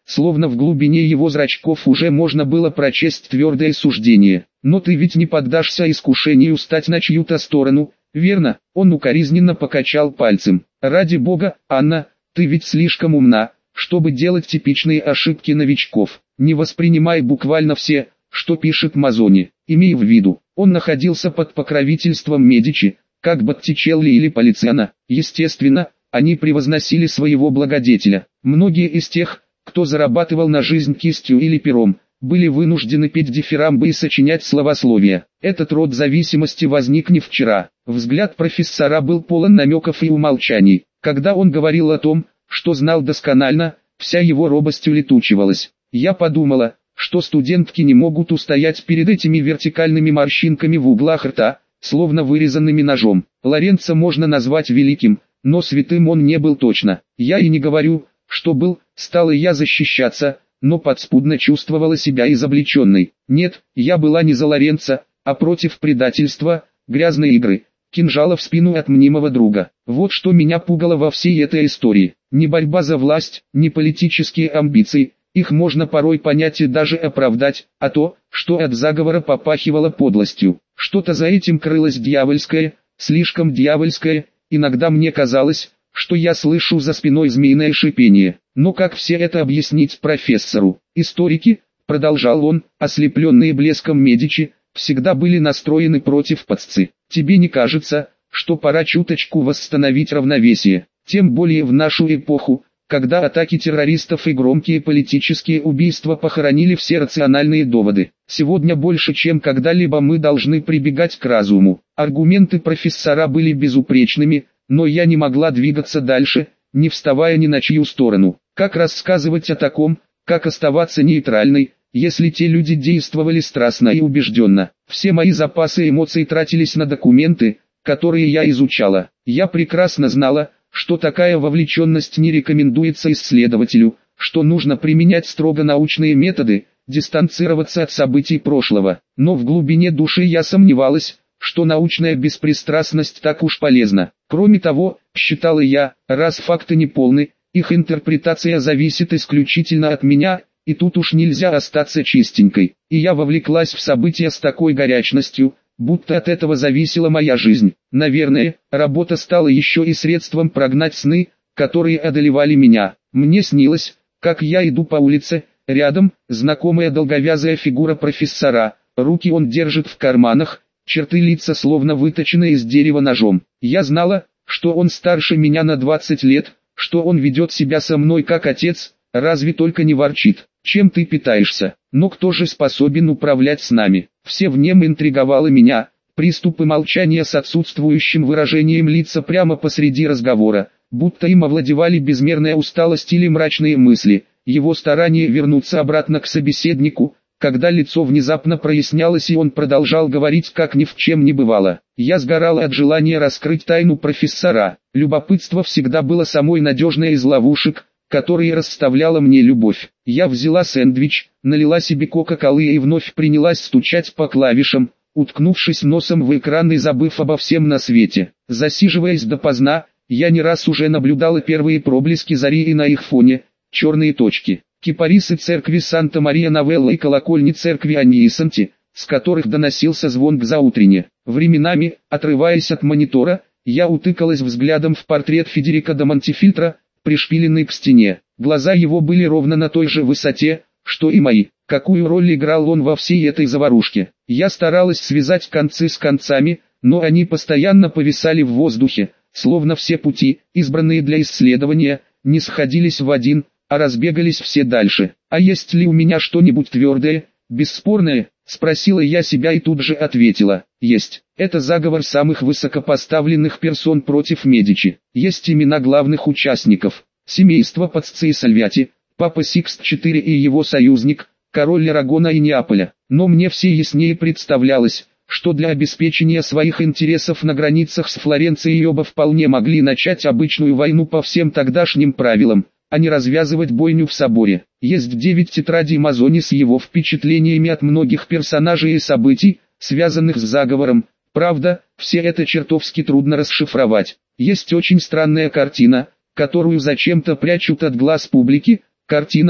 словно в глубине его зрачков уже можно было прочесть твердое суждение. «Но ты ведь не поддашься искушению стать на чью-то сторону, верно?» Он укоризненно покачал пальцем. «Ради бога, Анна, ты ведь слишком умна, чтобы делать типичные ошибки новичков. Не воспринимай буквально все, что пишет Мазони. Имей в виду, он находился под покровительством Медичи, как Боттичелли или Полициано. Естественно, они превозносили своего благодетеля. Многие из тех, кто зарабатывал на жизнь кистью или пером, были вынуждены петь дифирамбы и сочинять словословия. Этот род зависимости возник не вчера. Взгляд профессора был полон намеков и умолчаний. Когда он говорил о том, что знал досконально, вся его робость улетучивалась. Я подумала, что студентки не могут устоять перед этими вертикальными морщинками в углах рта, словно вырезанными ножом. Лоренцо можно назвать великим, но святым он не был точно. Я и не говорю, что был, стала я защищаться, но подспудно чувствовала себя изобличенной. Нет, я была не за Лоренцо, а против предательства, грязной игры, кинжала в спину от мнимого друга. Вот что меня пугало во всей этой истории. Не борьба за власть, не политические амбиции, их можно порой понять и даже оправдать, а то, что от заговора попахивало подлостью. Что-то за этим крылось дьявольское, слишком дьявольское, иногда мне казалось, что я слышу за спиной змеиное шипение. Но как все это объяснить профессору? Историки, продолжал он, ослепленные блеском Медичи, всегда были настроены против паццы. Тебе не кажется, что пора чуточку восстановить равновесие? Тем более в нашу эпоху, когда атаки террористов и громкие политические убийства похоронили все рациональные доводы. Сегодня больше чем когда-либо мы должны прибегать к разуму. Аргументы профессора были безупречными, но я не могла двигаться дальше, не вставая ни на чью сторону. Как рассказывать о таком, как оставаться нейтральной, если те люди действовали страстно и убежденно? Все мои запасы эмоций тратились на документы, которые я изучала. Я прекрасно знала, что такая вовлеченность не рекомендуется исследователю, что нужно применять строго научные методы, дистанцироваться от событий прошлого. Но в глубине души я сомневалась, что научная беспристрастность так уж полезна. Кроме того, считала я, раз факты не полны, их интерпретация зависит исключительно от меня, и тут уж нельзя остаться чистенькой. И я вовлеклась в события с такой горячностью, будто от этого зависела моя жизнь. Наверное, работа стала еще и средством прогнать сны, которые одолевали меня. Мне снилось, как я иду по улице, рядом, знакомая долговязая фигура профессора, руки он держит в карманах, черты лица словно выточены из дерева ножом. Я знала, что он старше меня на двадцать лет, что он ведет себя со мной как отец, разве только не ворчит. Чем ты питаешься? Но кто же способен управлять с нами? Все в нем интриговало меня, приступы молчания с отсутствующим выражением лица прямо посреди разговора, будто им овладевали безмерная усталость или мрачные мысли, его старание вернуться обратно к собеседнику, когда лицо внезапно прояснялось и он продолжал говорить как ни в чем не бывало. Я сгорала от желания раскрыть тайну профессора. Любопытство всегда было самой надежной из ловушек, которые расставляла мне любовь. Я взяла сэндвич, налила себе кока-колы и вновь принялась стучать по клавишам, уткнувшись носом в экран и забыв обо всем на свете. Засиживаясь допоздна, я не раз уже наблюдала первые проблески зари и на их фоне черные точки. Кипарисы церкви Санта-Мария-Новелла и колокольни церкви Аньи-Санти, с которых доносился звон к заутрене. Временами, отрываясь от монитора, я утыкалась взглядом в портрет Федерико де Монтефильтро, пришпиленный к стене. Глаза его были ровно на той же высоте, что и мои. Какую роль играл он во всей этой заварушке? Я старалась связать концы с концами, но они постоянно повисали в воздухе, словно все пути, избранные для исследования, не сходились в один, а разбегались все дальше. А есть ли у меня что-нибудь твердое, бесспорное? Спросила я себя и тут же ответила: есть. Это заговор самых высокопоставленных персон против Медичи. Есть имена главных участников. Семейство Пацци и Сальвиати, Папа Сикст четвёртый и его союзник, король Арагона и Неаполя. Но мне все яснее представлялось, что для обеспечения своих интересов на границах с Флоренцией оба вполне могли начать обычную войну по всем тогдашним правилам, а не развязывать бойню в соборе. Есть девять тетрадей Мазони с его впечатлениями от многих персонажей и событий, связанных с заговором. Правда, все это чертовски трудно расшифровать. Есть очень странная картина, которую зачем-то прячут от глаз публики, картина,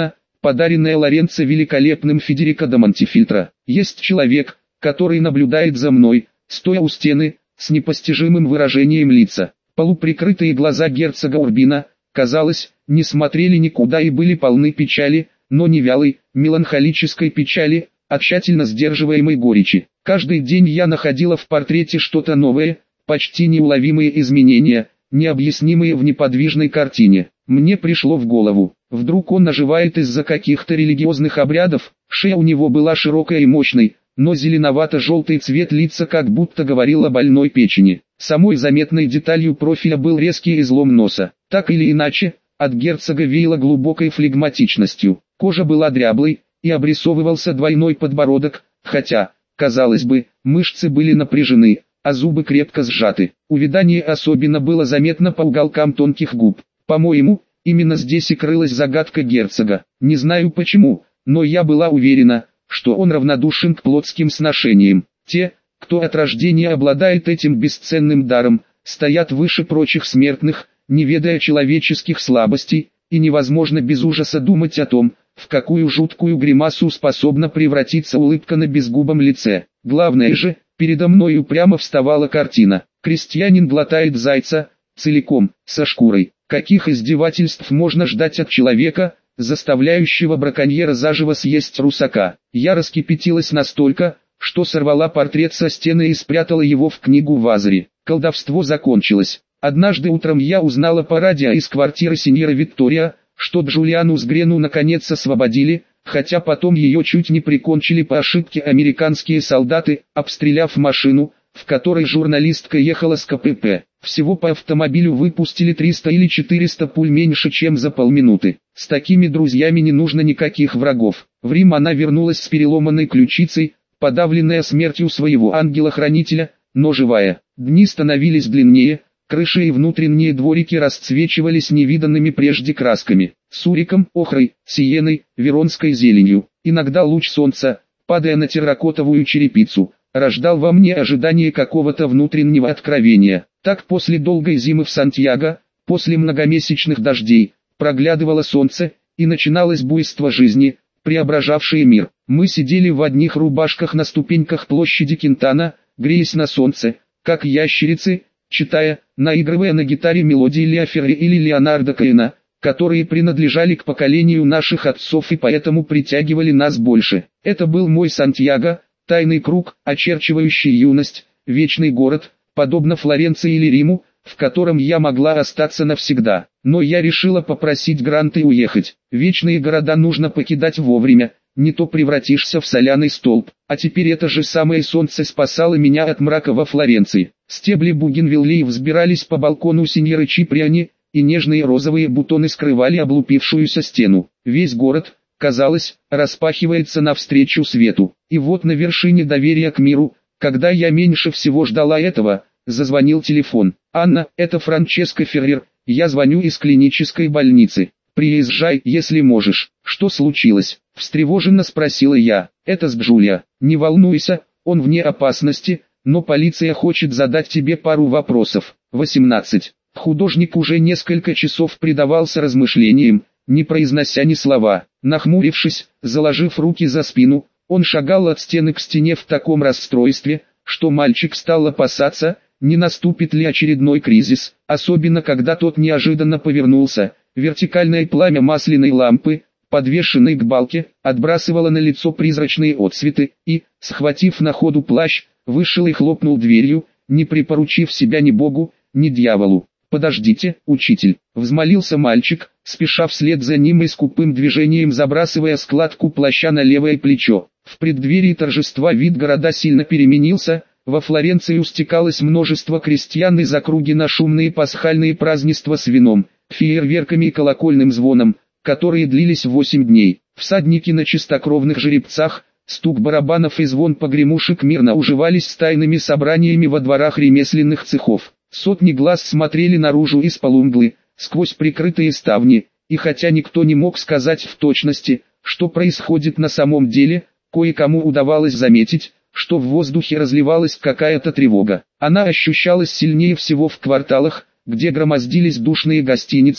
подаренная Лоренцо великолепным Федерико да Монтефильтро. Есть человек, который наблюдает за мной, стоя у стены, с непостижимым выражением лица. Полуприкрытые глаза герцога Урбина, казалось, не смотрели никуда и были полны печали, но не вялой, меланхолической печали, а тщательно сдерживаемой горечи. Каждый день я находила в портрете что-то новое, почти неуловимые изменения, необъяснимые в неподвижной картине. Мне пришло в голову, вдруг он оживает из-за каких-то религиозных обрядов. Шея у него была широкая и мощной, но зеленовато-желтый цвет лица как будто говорил о больной печени. Самой заметной деталью профиля был резкий излом носа. Так или иначе, от герцога веяло глубокой флегматичностью. Кожа была дряблой, и обрисовывался двойной подбородок, хотя, казалось бы, мышцы были напряжены, а зубы крепко сжаты. Увядание особенно было заметно по уголкам тонких губ. По-моему, именно здесь и крылась загадка герцога. Не знаю почему, но я была уверена, что он равнодушен к плотским сношениям. Те, кто от рождения обладает этим бесценным даром, стоят выше прочих смертных, не ведая человеческих слабостей, и невозможно без ужаса думать о том, в какую жуткую гримасу способна превратиться улыбка на безгубом лице. Главное же, передо мной упрямо вставала картина. Крестьянин глотает зайца, целиком, со шкурой. Каких издевательств можно ждать от человека, заставляющего браконьера заживо съесть русака? Я раскипятилась настолько, что сорвала портрет со стены и спрятала его в книгу Вазари. Колдовство закончилось. Однажды утром я узнала по радио из квартиры сеньора Виктория, что Джулиану Сгрену наконец освободили, хотя потом ее чуть не прикончили по ошибке американские солдаты, обстреляв машину, в которой журналистка ехала с ка пэ пэ. Всего по автомобилю выпустили триста или четыреста пуль меньше, чем за полминуты. С такими друзьями не нужно никаких врагов. В Рим она вернулась с переломанной ключицей, подавленная смертью своего ангела-хранителя, но живая. Дни становились длиннее, крыши и внутренние дворики расцвечивались невиданными прежде красками. Суриком, охрой, сиеной, веронской зеленью. Иногда луч солнца, падая на терракотовую черепицу, рождал во мне ожидание какого-то внутреннего откровения. Так после долгой зимы в Сантьяго, после многомесячных дождей, проглядывало солнце, и начиналось буйство жизни, преображавшее мир. Мы сидели в одних рубашках на ступеньках площади Кинтана, греясь на солнце, как ящерицы, читая, наигрывая на гитаре мелодии Ля-Ферри или Леонардо Коэна, которые принадлежали к поколению наших отцов и поэтому притягивали нас больше. Это был мой Сантьяго, тайный круг, очерчивающий юность, вечный город, подобно Флоренции или Риму, в котором я могла остаться навсегда. Но я решила попросить грант и уехать. Вечные города нужно покидать вовремя, не то превратишься в соляный столб. А теперь это же самое солнце спасало меня от мрака во Флоренции. Стебли бугенвиллеи взбирались по балкону сеньоры Чиприани, и нежные розовые бутоны скрывали облупившуюся стену. Весь город, казалось, распахивается навстречу свету. И вот на вершине доверия к миру, когда я меньше всего ждала этого, зазвонил телефон. «Анна, это Франческо Феррер, я звоню из клинической больницы. Приезжай, если можешь». «Что случилось?» – встревоженно спросила я. «Это с Джулия. Не волнуйся, он вне опасности, но полиция хочет задать тебе пару вопросов». восемнадцать. Художник уже несколько часов предавался размышлениям, не произнося ни слова. Нахмурившись, заложив руки за спину, он шагал от стены к стене в таком расстройстве, что мальчик стал опасаться, не наступит ли очередной кризис, особенно когда тот неожиданно повернулся. Вертикальное пламя масляной лампы, подвешенной к балке, отбрасывало на лицо призрачные отсветы, и, схватив на ходу плащ, вышел и хлопнул дверью, не припоручив себя ни Богу, ни дьяволу. «Подождите, учитель», — взмолился мальчик, спеша вслед за ним и скупым движением забрасывая складку плаща на левое плечо. В преддверии торжества вид города сильно переменился, во Флоренцию стекалось множество крестьян из округи на шумные пасхальные празднества с вином, фейерверками и колокольным звоном, которые длились восемь дней. Всадники на чистокровных жеребцах, стук барабанов и звон погремушек мирно уживались с тайными собраниями во дворах ремесленных цехов. Сотни глаз смотрели наружу из полумглы, сквозь прикрытые ставни, и хотя никто не мог сказать в точности, что происходит на самом деле, кое-кому удавалось заметить, что в воздухе разливалась какая-то тревога. Она ощущалась сильнее всего в кварталах, где громоздились душные гостиницы,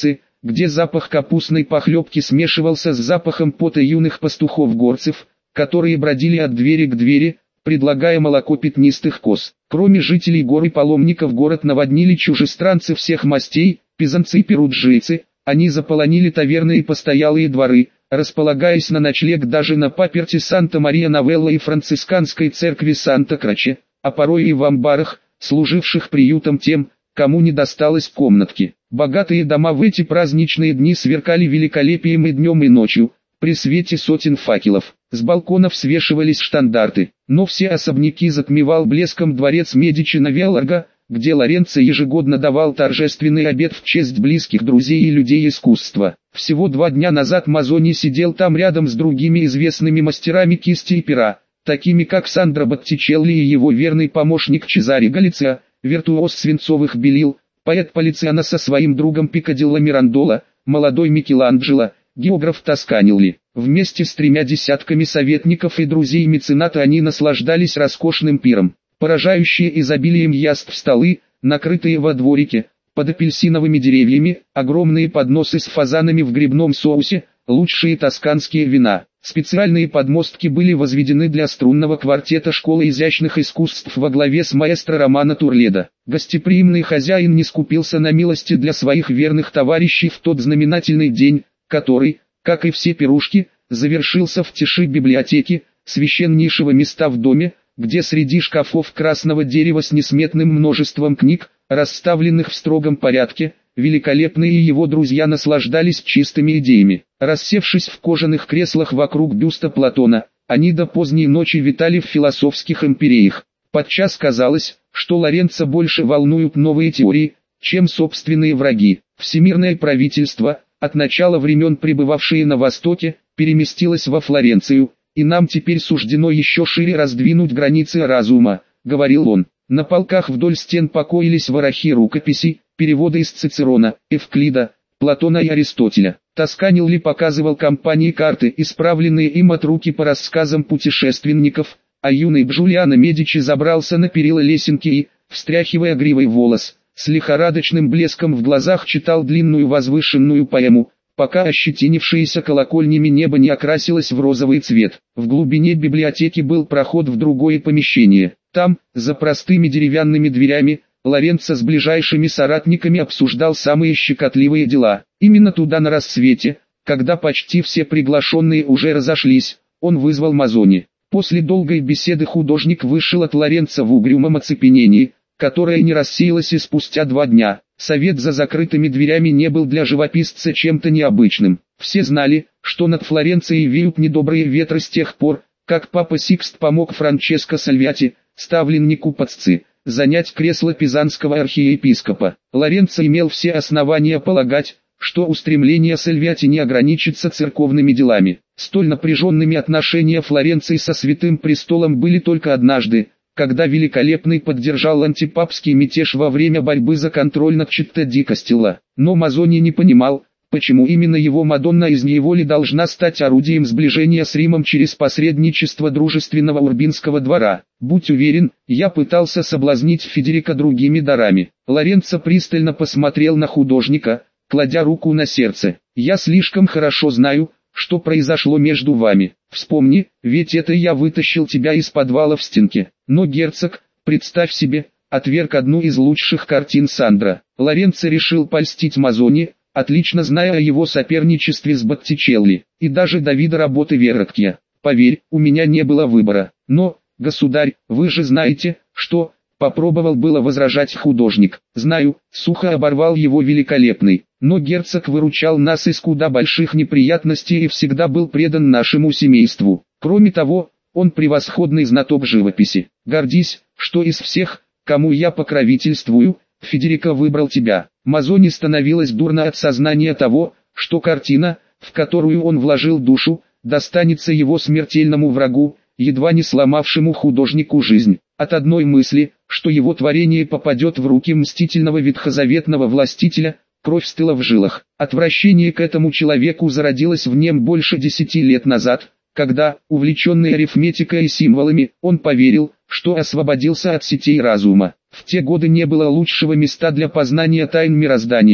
где запах капустной похлебки смешивался с запахом пота юных пастухов-горцев, которые бродили от двери к двери, предлагая молоко пятнистых коз. Кроме жителей гор и паломников, город наводнили чужестранцы всех мастей, пизанцы и перуджийцы. Они заполонили таверны и постоялые дворы, располагаясь на ночлег даже на паперти Санта-Мария-Новелла и францисканской церкви Санта-Краче, а порой и в амбарах, служивших приютом тем, кому не досталось комнатки. Богатые дома в эти праздничные дни сверкали великолепием и днем и ночью, при свете сотен факелов. С балконов свешивались штандарты, но все особняки затмевал блеском дворец Медичи на Велларго, где Лоренцо ежегодно давал торжественный обед в честь близких друзей и людей искусства. Всего два дня назад Мазони сидел там рядом с другими известными мастерами кисти и пера, такими как Сандро Боттичелли и его верный помощник Чезаре Галицио, виртуоз свинцовых белил, поэт Полициано со своим другом Пикадилlo Мирандола, молодой Микеланджело, географ Тосканелли. Вместе с тремя десятками советников и друзей мецената они наслаждались роскошным пиром. Поражающие изобилием яств столы, накрытые во дворике, под апельсиновыми деревьями, огромные подносы с фазанами в грибном соусе, лучшие тосканские вина. Специальные подмостки были возведены для струнного квартета школы изящных искусств во главе с маэстро Романо Турледо. Гостеприимный хозяин не скупился на милости для своих верных товарищей в тот знаменательный день, который, как и все пирушки, завершился в тиши библиотеки, священнейшего места в доме, где среди шкафов красного дерева с несметным множеством книг, расставленных в строгом порядке, великолепные его друзья наслаждались чистыми идеями. Рассевшись в кожаных креслах вокруг бюста Платона, они до поздней ночи витали в философских империях. Подчас казалось, что Лоренцо больше волнуют новые теории, чем собственные враги. Всемирное правительство, от начала времен пребывавшее на Востоке, переместилось во Флоренцию, и нам теперь суждено еще шире раздвинуть границы разума, говорил он. На полках вдоль стен покоились ворохи рукописей, переводы из Цицерона, Эвклида, Платона и Аристотеля. Тосканелли показывал компании карты, исправленные им от руки по рассказам путешественников, а юный Джулиано Медичи забрался на перила лесенки и, встряхивая гривой волос, с лихорадочным блеском в глазах читал длинную возвышенную поэму, пока ощетинившееся колокольнями небо не окрасилось в розовый цвет. В глубине библиотеки был проход в другое помещение. Там, за простыми деревянными дверями, Лоренцо с ближайшими соратниками обсуждал самые щекотливые дела. Именно туда на рассвете, когда почти все приглашенные уже разошлись, он вызвал Мазони. После долгой беседы художник вышел от Лоренцо в угрюмом оцепенении, которое не рассеялось и спустя два дня. Совет за закрытыми дверями не был для живописца чем-то необычным. Все знали, что над Флоренцией веют недобрые ветры с тех пор, как папа Сикст помог Франческо Сальвиати, ставленнику Пацци, занять кресло пизанского архиепископа. Лоренцо имел все основания полагать, что устремление Сальвиати не ограничится церковными делами. Столь напряженными отношения Флоренции со Святым Престолом были только однажды, когда Великолепный поддержал антипапский мятеж во время борьбы за контроль над Читто ди Кастелло. Но Мазони не понимал, почему именно его Мадонна из неволи должна стать орудием сближения с Римом через посредничество дружественного урбинского двора. Будь уверен, я пытался соблазнить Федерико другими дарами. Лоренцо пристально посмотрел на художника, кладя руку на сердце. Я слишком хорошо знаю, что произошло между вами. Вспомни, ведь это я вытащил тебя из подвала в стенке. Но герцог, представь себе, отверг одну из лучших картин Сандро. Лоренцо решил польстить Мазони, отлично зная о его соперничестве с Боттичелли, и даже Давида работы Веррокчио. Поверь, у меня не было выбора. Но, государь, вы же знаете, что... Попробовал было возражать художник. Знаю, сухо оборвал его Великолепный, но герцог выручал нас из куда больших неприятностей и всегда был предан нашему семейству. Кроме того, он превосходный знаток живописи. Гордись, что из всех, кому я покровительствую, Федерико выбрал тебя. Мазони становилось дурно от сознания того, что картина, в которую он вложил душу, достанется его смертельному врагу, едва не сломавшему художнику жизнь. От одной мысли, что его творение попадет в руки мстительного ветхозаветного властителя, кровь стыла в жилах. Отвращение к этому человеку зародилось в нем больше десяти лет назад, когда, увлеченный арифметикой и символами, он поверил, что освободился от сетей разума. В те годы не было лучшего места для познания тайн мироздания,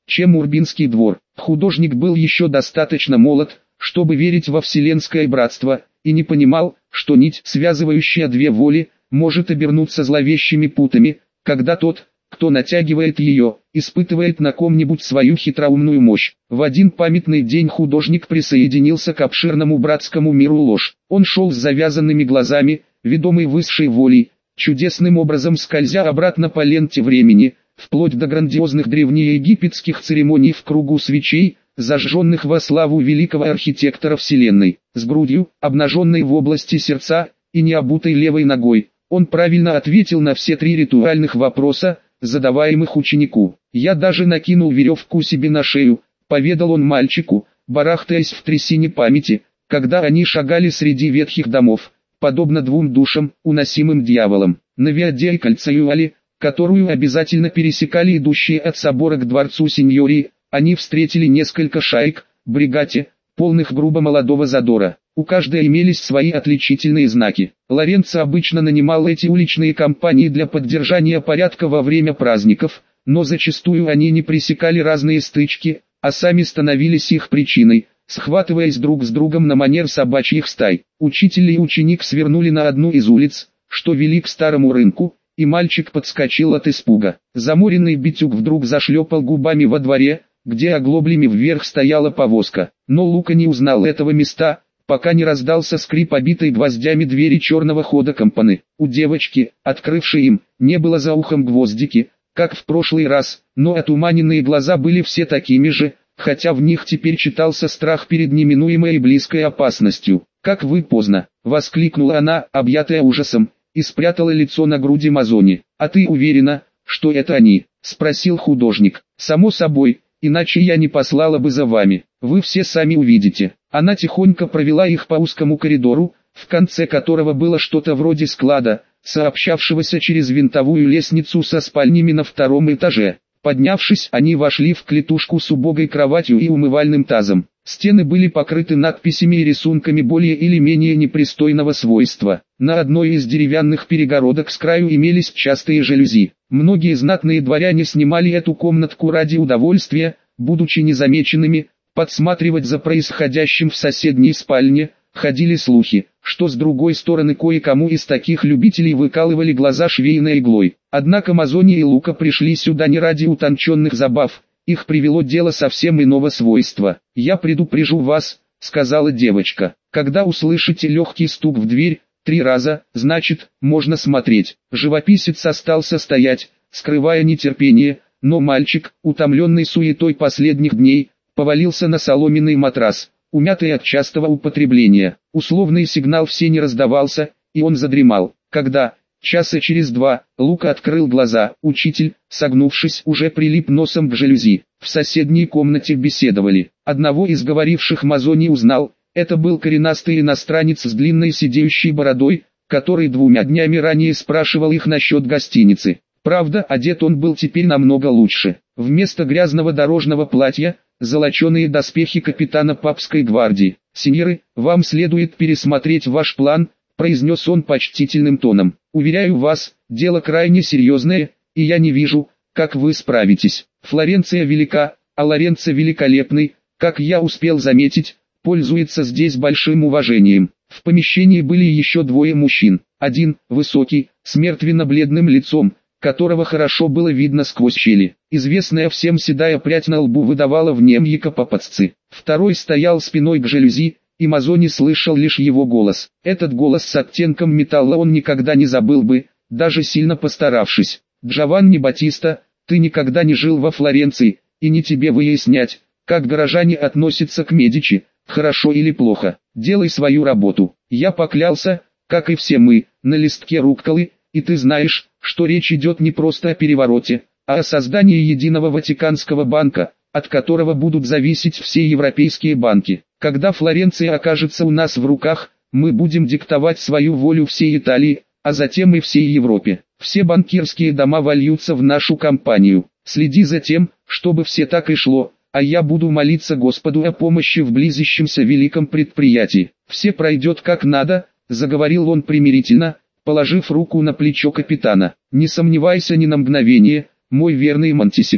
чем Урбинский двор. Художник был еще достаточно молод, чтобы верить во вселенское братство, и не понимал, что нить, связывающая две воли, может обернуться зловещими путами, когда тот, кто натягивает ее, испытывает на ком-нибудь свою хитроумную мощь. В один памятный день художник присоединился к обширному братскому миру ложь. Он шел с завязанными глазами, ведомый высшей волей, чудесным образом скользя обратно по ленте времени, вплоть до грандиозных древнеегипетских церемоний в кругу свечей, зажженных во славу великого архитектора Вселенной. С грудью, обнаженной в области сердца, и необутой левой ногой, он правильно ответил на все три ритуальных вопроса, задаваемых ученику. «Я даже накинул веревку себе на шею», — поведал он мальчику, барахтаясь в трясине памяти, когда они шагали среди ветхих домов, подобно двум душам, уносимым дьяволом. На Виа Кальциюале, которую обязательно пересекали идущие от собора к дворцу сеньории, они встретили несколько шаек, бригате, полных грубо молодого задора. У каждой имелись свои отличительные знаки. Лоренцо обычно нанимал эти уличные компании для поддержания порядка во время праздников, но зачастую они не пресекали разные стычки, а сами становились их причиной, схватываясь друг с другом на манер собачьих стай. Учитель и ученик свернули на одну из улиц, что вели к старому рынку, и мальчик подскочил от испуга. Заморенный битюк вдруг зашлепал губами во дворе, где оглоблями вверх стояла повозка. Но Лука не узнал этого места, пока не раздался скрип обитой гвоздями двери черного хода компаны. У девочки, открывшей им, не было за ухом гвоздики, как в прошлый раз, но отуманенные глаза были все такими же, хотя в них теперь читался страх перед неминуемой и близкой опасностью. «Как вы поздно!» — воскликнула она, объятая ужасом, и спрятала лицо на груди Мазони. «А ты уверена, что это они?» — спросил художник. «Само собой, иначе я не послала бы за вами. Вы все сами увидите». Она тихонько провела их по узкому коридору, в конце которого было что-то вроде склада, сообщавшегося через винтовую лестницу со спальнями на втором этаже. Поднявшись, они вошли в клетушку с убогой кроватью и умывальным тазом. Стены были покрыты надписями и рисунками более или менее непристойного свойства. На одной из деревянных перегородок с краю имелись частые жалюзи. Многие знатные дворяне снимали эту комнатку ради удовольствия, будучи незамеченными, подсматривать за происходящим в соседней спальне. Ходили слухи, что с другой стороны кое-кому из таких любителей выкалывали глаза швейной иглой. Однако Мазони и Лука пришли сюда не ради утонченных забав, их привело дело совсем иного свойства. «Я предупрежу вас», — сказала девочка, — «когда услышите легкий стук в дверь, три раза, значит, можно смотреть». Живописец остался стоять, скрывая нетерпение, но мальчик, утомленный суетой последних дней, повалился на соломенный матрас, умятый от частого употребления. Условный сигнал все не раздавался, и он задремал. Когда, часа через два, Лука открыл глаза, учитель, согнувшись, уже прилип носом к жалюзи. В соседней комнате беседовали. Одного из говоривших Мазони узнал, это был коренастый иностранец с длинной сидеющей бородой, который двумя днями ранее спрашивал их насчет гостиницы. Правда, одет он был теперь намного лучше. Вместо грязного дорожного платья, золоченые доспехи капитана папской гвардии. «Сеньоры, вам следует пересмотреть ваш план», — произнес он почтительным тоном. «Уверяю вас, дело крайне серьезное, и я не вижу, как вы справитесь. Флоренция велика, а Лоренцо великолепный, как я успел заметить, пользуется здесь большим уважением». В помещении были еще двое мужчин. Один, высокий, с мертвенно-бледным лицом, которого хорошо было видно сквозь щели. Известная всем седая прядь на лбу выдавала в нем якопопадцы. Второй стоял спиной к жалюзи, и Мазони слышал лишь его голос. Этот голос с оттенком металла он никогда не забыл бы, даже сильно постаравшись. «Джованни Батиста, ты никогда не жил во Флоренции, и не тебе выяснять, как горожане относятся к Медичи, хорошо или плохо. Делай свою работу. Я поклялся, как и все мы, на листке рукколы, и ты знаешь, что речь идет не просто о перевороте, а о создании единого Ватиканского банка, от которого будут зависеть все европейские банки. Когда Флоренция окажется у нас в руках, мы будем диктовать свою волю всей Италии, а затем и всей Европе. Все банкирские дома вольются в нашу компанию. Следи за тем, чтобы все так и шло, а я буду молиться Господу о помощи в близящемся великом предприятии. Все пройдет как надо», — заговорил он примирительно, положив руку на плечо капитана. «Не сомневайся ни на мгновение, мой верный Монтиситка.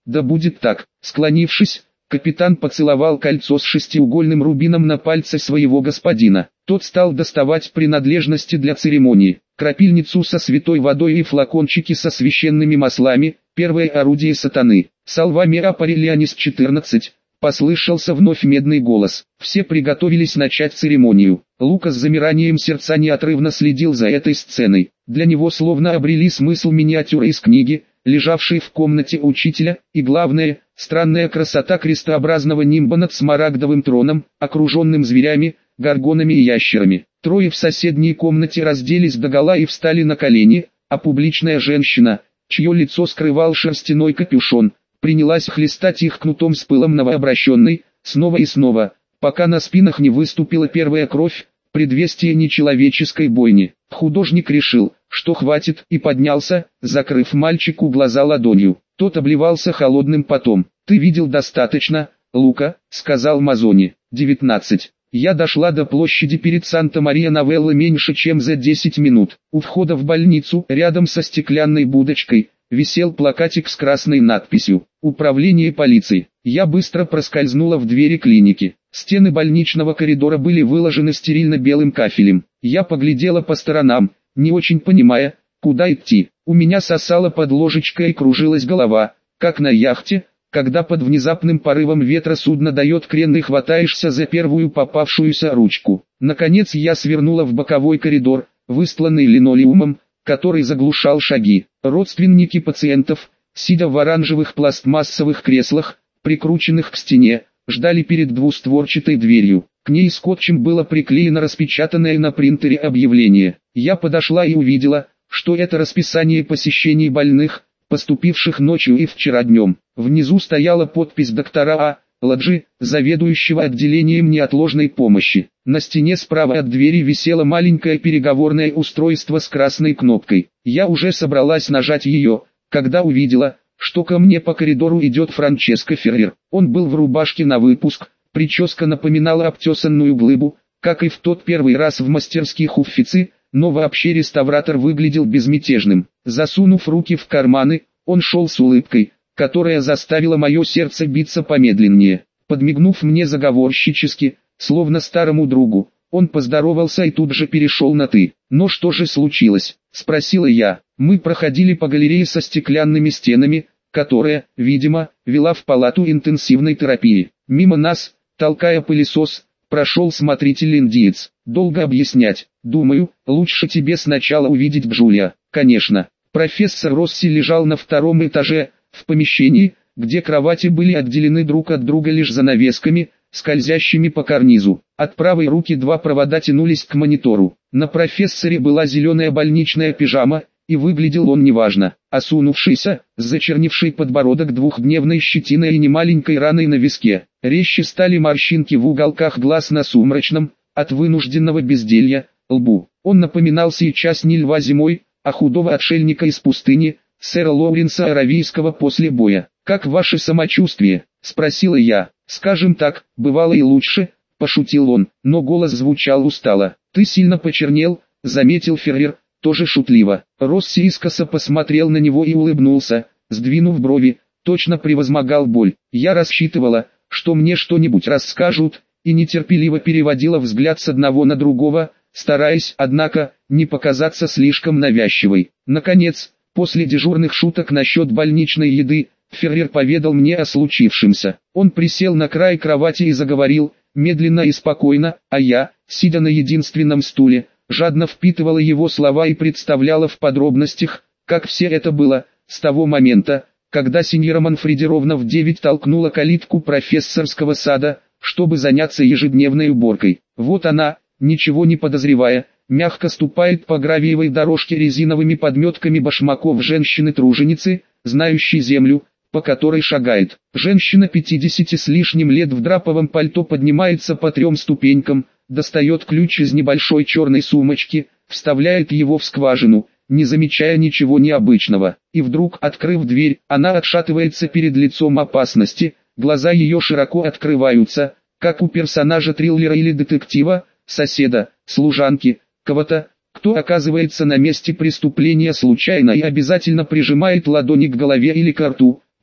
Да будет так. Склонившись, капитан поцеловал кольцо с шестиугольным рубином на пальце своего господина. Тот стал доставать принадлежности для церемонии. Крапильницу со святой водой и флакончики со священными маслами, первое орудие сатаны. Салвами Апарелианис четырнадцать. Послышался вновь медный голос. Все приготовились начать церемонию. Лука с замиранием сердца неотрывно следил за этой сценой. Для него словно обрели смысл миниатюры из книги, лежавшей в комнате учителя, и главное, странная красота крестообразного нимба над смарагдовым троном, окруженным зверями, горгонами и ящерами. Трое в соседней комнате разделись догола и встали на колени, а публичная женщина, чье лицо скрывал шерстяной капюшон, принялась хлестать их кнутом с пылом новообращенной, снова и снова, пока на спинах не выступила первая кровь, предвестие нечеловеческой бойни. Художник решил, что хватит, и поднялся, закрыв мальчику глаза ладонью. Тот обливался холодным потом. «Ты видел достаточно, Лука», — сказал Мазони. девятнадцать. Я дошла до площади перед Санта-Мария-Новелла меньше чем за десять минут. У входа в больницу, рядом со стеклянной будочкой, висел плакатик с красной надписью «Управление полиции». Я быстро проскользнула в двери клиники. Стены больничного коридора были выложены стерильно-белым кафелем. Я поглядела по сторонам, не очень понимая, куда идти. У меня сосало под ложечкой и кружилась голова, как на яхте, когда под внезапным порывом ветра судно дает крен и хватаешься за первую попавшуюся ручку. Наконец я свернула в боковой коридор, выстланный линолеумом, который заглушал шаги. Родственники пациентов, сидя в оранжевых пластмассовых креслах, прикрученных к стене, ждали перед двустворчатой дверью. К ней скотчем было приклеено распечатанное на принтере объявление. Я подошла и увидела, что это расписание посещений больных, поступивших ночью и вчера днем. Внизу стояла подпись доктора А. Ладжи, заведующего отделением неотложной помощи. На стене справа от двери висело маленькое переговорное устройство с красной кнопкой. Я уже собралась нажать ее, когда увидела, что ко мне по коридору идет Франческо Феррер. Он был в рубашке на выпуск, прическа напоминала обтесанную глыбу, как и в тот первый раз в мастерских Уффици, но вообще реставратор выглядел безмятежным. Засунув руки в карманы, он шел с улыбкой, которая заставила мое сердце биться помедленнее. Подмигнув мне заговорщически, словно старому другу, он поздоровался и тут же перешел на «ты». «Но что же случилось?» – спросила я. Мы проходили по галерее со стеклянными стенами, которая, видимо, вела в палату интенсивной терапии. Мимо нас, толкая пылесос, прошел смотритель-индиец. «Долго объяснять. Думаю, лучше тебе сначала увидеть Джулия». «Конечно». Профессор Росси лежал на втором этаже, в помещении, где кровати были отделены друг от друга лишь занавесками, скользящими по карнизу. От правой руки два провода тянулись к монитору. На профессоре была зеленая больничная пижама, и выглядел он неважно. Осунувшийся, с зачернивший подбородок двухдневной щетиной и немаленькой раной на виске. Резче стали морщинки в уголках глаз на сумрачном, от вынужденного безделья, лбу. Он напоминал сейчас не льва зимой, а худого отшельника из пустыни, сэра Лоуренса Аравийского после боя. «Как ваше самочувствие?» – спросила я. «Скажем так, бывало и лучше», – пошутил он, но голос звучал устало. «Ты сильно почернел», – заметил Феррер, тоже шутливо. Росси искоса посмотрел на него и улыбнулся, сдвинув брови, точно превозмогал боль. Я рассчитывала, что мне что-нибудь расскажут, и нетерпеливо переводила взгляд с одного на другого, стараясь, однако, не показаться слишком навязчивой. Наконец, после дежурных шуток насчет больничной еды, Феррер поведал мне о случившемся. Он присел на край кровати и заговорил, медленно и спокойно, а я, сидя на единственном стуле, жадно впитывала его слова и представляла в подробностях, как все это было, с того момента, когда сеньора Манфреди ровно в девять толкнула калитку профессорского сада, чтобы заняться ежедневной уборкой. Вот она, ничего не подозревая, мягко ступает по гравиевой дорожке резиновыми подметками башмаков женщины-труженицы, знающей землю, по которой шагает. Женщина пятидесяти с лишним лет в драповом пальто поднимается по трем ступенькам, достает ключ из небольшой черной сумочки, вставляет его в скважину, не замечая ничего необычного. И вдруг, открыв дверь, она отшатывается перед лицом опасности, глаза ее широко открываются, как у персонажа триллера или детектива, соседа, служанки, кого-то, кто оказывается на месте преступления случайно и обязательно прижимает ладони к голове или к рту,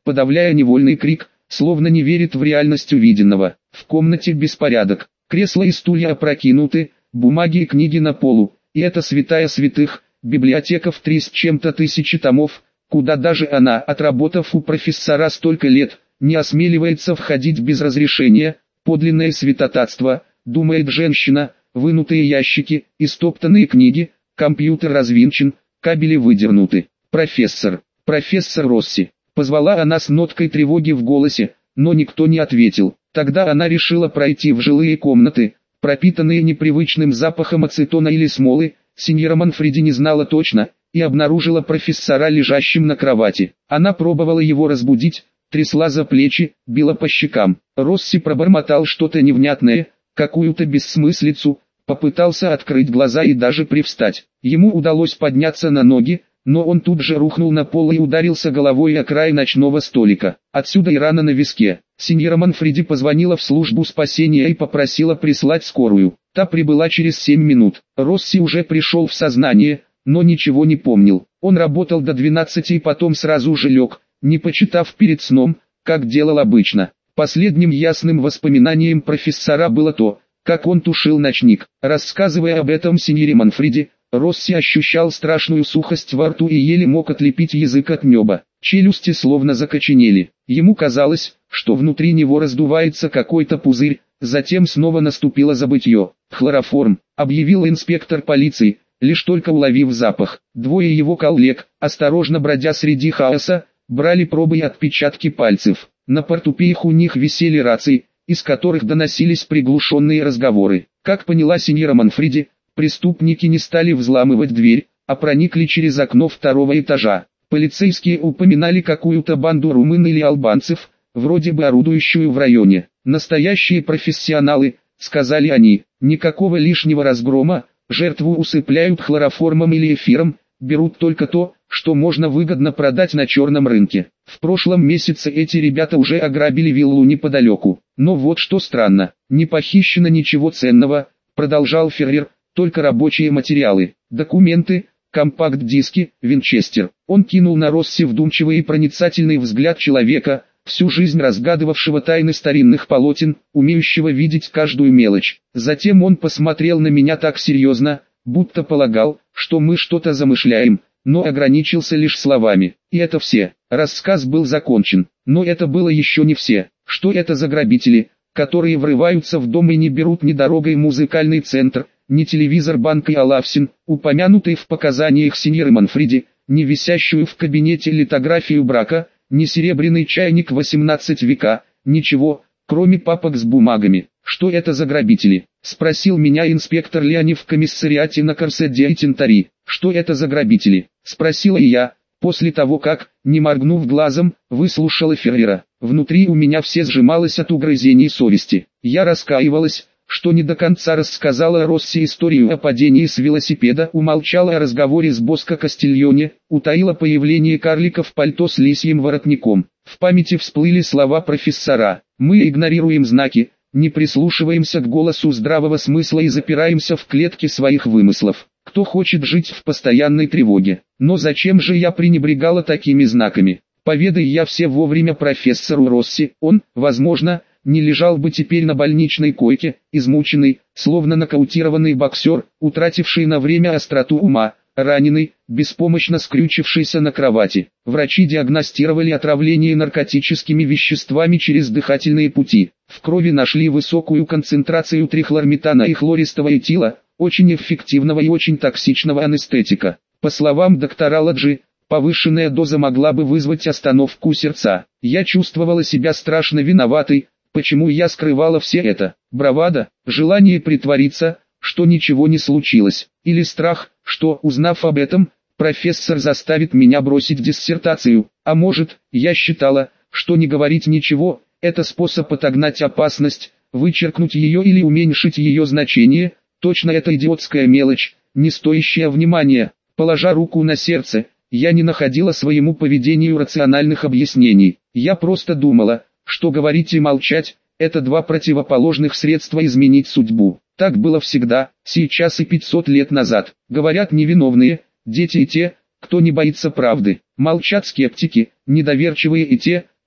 подавляя невольный крик, словно не верит в реальность увиденного. В комнате беспорядок, кресла и стулья опрокинуты, бумаги и книги на полу, и это святая святых, библиотека в три с чем-то тысячи томов, куда даже она, отработав у профессора столько лет, не осмеливается входить без разрешения. Подлинное святотатство, думает женщина, вынутые ящики, истоптанные книги, компьютер развинчен, кабели выдернуты. «Профессор, профессор Росси», позвала она с ноткой тревоги в голосе, но никто не ответил. Тогда она решила пройти в жилые комнаты, пропитанные непривычным запахом ацетона или смолы. Синьора Манфреди не знала точно, и обнаружила профессора лежащим на кровати. Она пробовала его разбудить, трясла за плечи, била по щекам. Росси пробормотал что-то невнятное, какую-то бессмыслицу, попытался открыть глаза и даже привстать. Ему удалось подняться на ноги, но он тут же рухнул на пол и ударился головой о край ночного столика. Отсюда и рана на виске. Синьора Манфреди позвонила в службу спасения и попросила прислать скорую. Та прибыла через семь минут. Росси уже пришел в сознание, но ничего не помнил. Он работал до двенадцати и потом сразу же лег, не почитав перед сном, как делал обычно. Последним ясным воспоминанием профессора было то, как он тушил ночник. Рассказывая об этом синьоре Манфреди, Росси ощущал страшную сухость во рту и еле мог отлепить язык от неба. Челюсти словно закоченели. Ему казалось, что внутри него раздувается какой-то пузырь. Затем снова наступило забытье. «Хлороформ», — объявил инспектор полиции, лишь только уловив запах. Двое его коллег, осторожно бродя среди хаоса, брали пробы и отпечатки пальцев. На портупеях у них висели рации, из которых доносились приглушенные разговоры. Как поняла синьора Манфреди, преступники не стали взламывать дверь, а проникли через окно второго этажа. Полицейские упоминали какую-то банду румын или албанцев, вроде бы орудующую в районе. «Настоящие профессионалы», — сказали они, — «никакого лишнего разгрома, жертву усыпляют хлороформом или эфиром, берут только то, что можно выгодно продать на черном рынке». В прошлом месяце эти ребята уже ограбили виллу неподалеку. Но вот что странно, не похищено ничего ценного, продолжал Феррер, только рабочие материалы, документы, компакт-диски, Винчестер. Он кинул на Росси вдумчивый и проницательный взгляд человека, всю жизнь разгадывавшего тайны старинных полотен, умеющего видеть каждую мелочь. Затем он посмотрел на меня так серьезно, будто полагал, что мы что-то замышляем, но ограничился лишь словами. И это все. Рассказ был закончен. Но это было еще не все. Что это за грабители, которые врываются в дом и не берут ни дорогой музыкальный центр, ни телевизор банка Алавсин, упомянутый в показаниях синьоры Манфреди, ни висящую в кабинете литографию брака, ни серебряный чайник восемнадцатого века, ничего, кроме папок с бумагами. «Что это за грабители?» — спросил меня инспектор Леони в комиссариате на Корседе и Тентари. «Что это за грабители?» — спросила и я, после того как, не моргнув глазом, выслушала Феррера. Внутри у меня все сжималось от угрызений совести. Я раскаивалась, что не до конца рассказала Росси историю о падении с велосипеда, умолчала о разговоре с Боско Кастильоне, утаила появление карлика в пальто с лисьим воротником. В памяти всплыли слова профессора: «Мы игнорируем знаки, не прислушиваемся к голосу здравого смысла и запираемся в клетке своих вымыслов. Кто хочет жить в постоянной тревоге? Но зачем же я пренебрегала такими знаками? Поведай я все вовремя профессору Росси, он, возможно, не лежал бы теперь на больничной койке, измученный, словно нокаутированный боксер, утративший на время остроту ума, раненый, беспомощно скрючившийся на кровати. Врачи диагностировали отравление наркотическими веществами через дыхательные пути. В крови нашли высокую концентрацию трихлорметана и хлористого этила, очень эффективного и очень токсичного анестетика. По словам доктора Ладжи, повышенная доза могла бы вызвать остановку сердца. Я чувствовала себя страшно виноватой. Почему я скрывала все это? Бравада, желание притвориться, что ничего не случилось, или страх, что, узнав об этом, профессор заставит меня бросить диссертацию. А может, я считала, что не говорить ничего – это способ отогнать опасность, вычеркнуть ее или уменьшить ее значение. Точно это идиотская мелочь, не стоящая внимания. Положа руку на сердце, я не находила своему поведению рациональных объяснений. Я просто думала, что говорить и молчать – это два противоположных средства изменить судьбу. Так было всегда, сейчас и пятьсот лет назад. Говорят невиновные, дети и те, кто не боится правды. Молчат скептики, недоверчивые и те,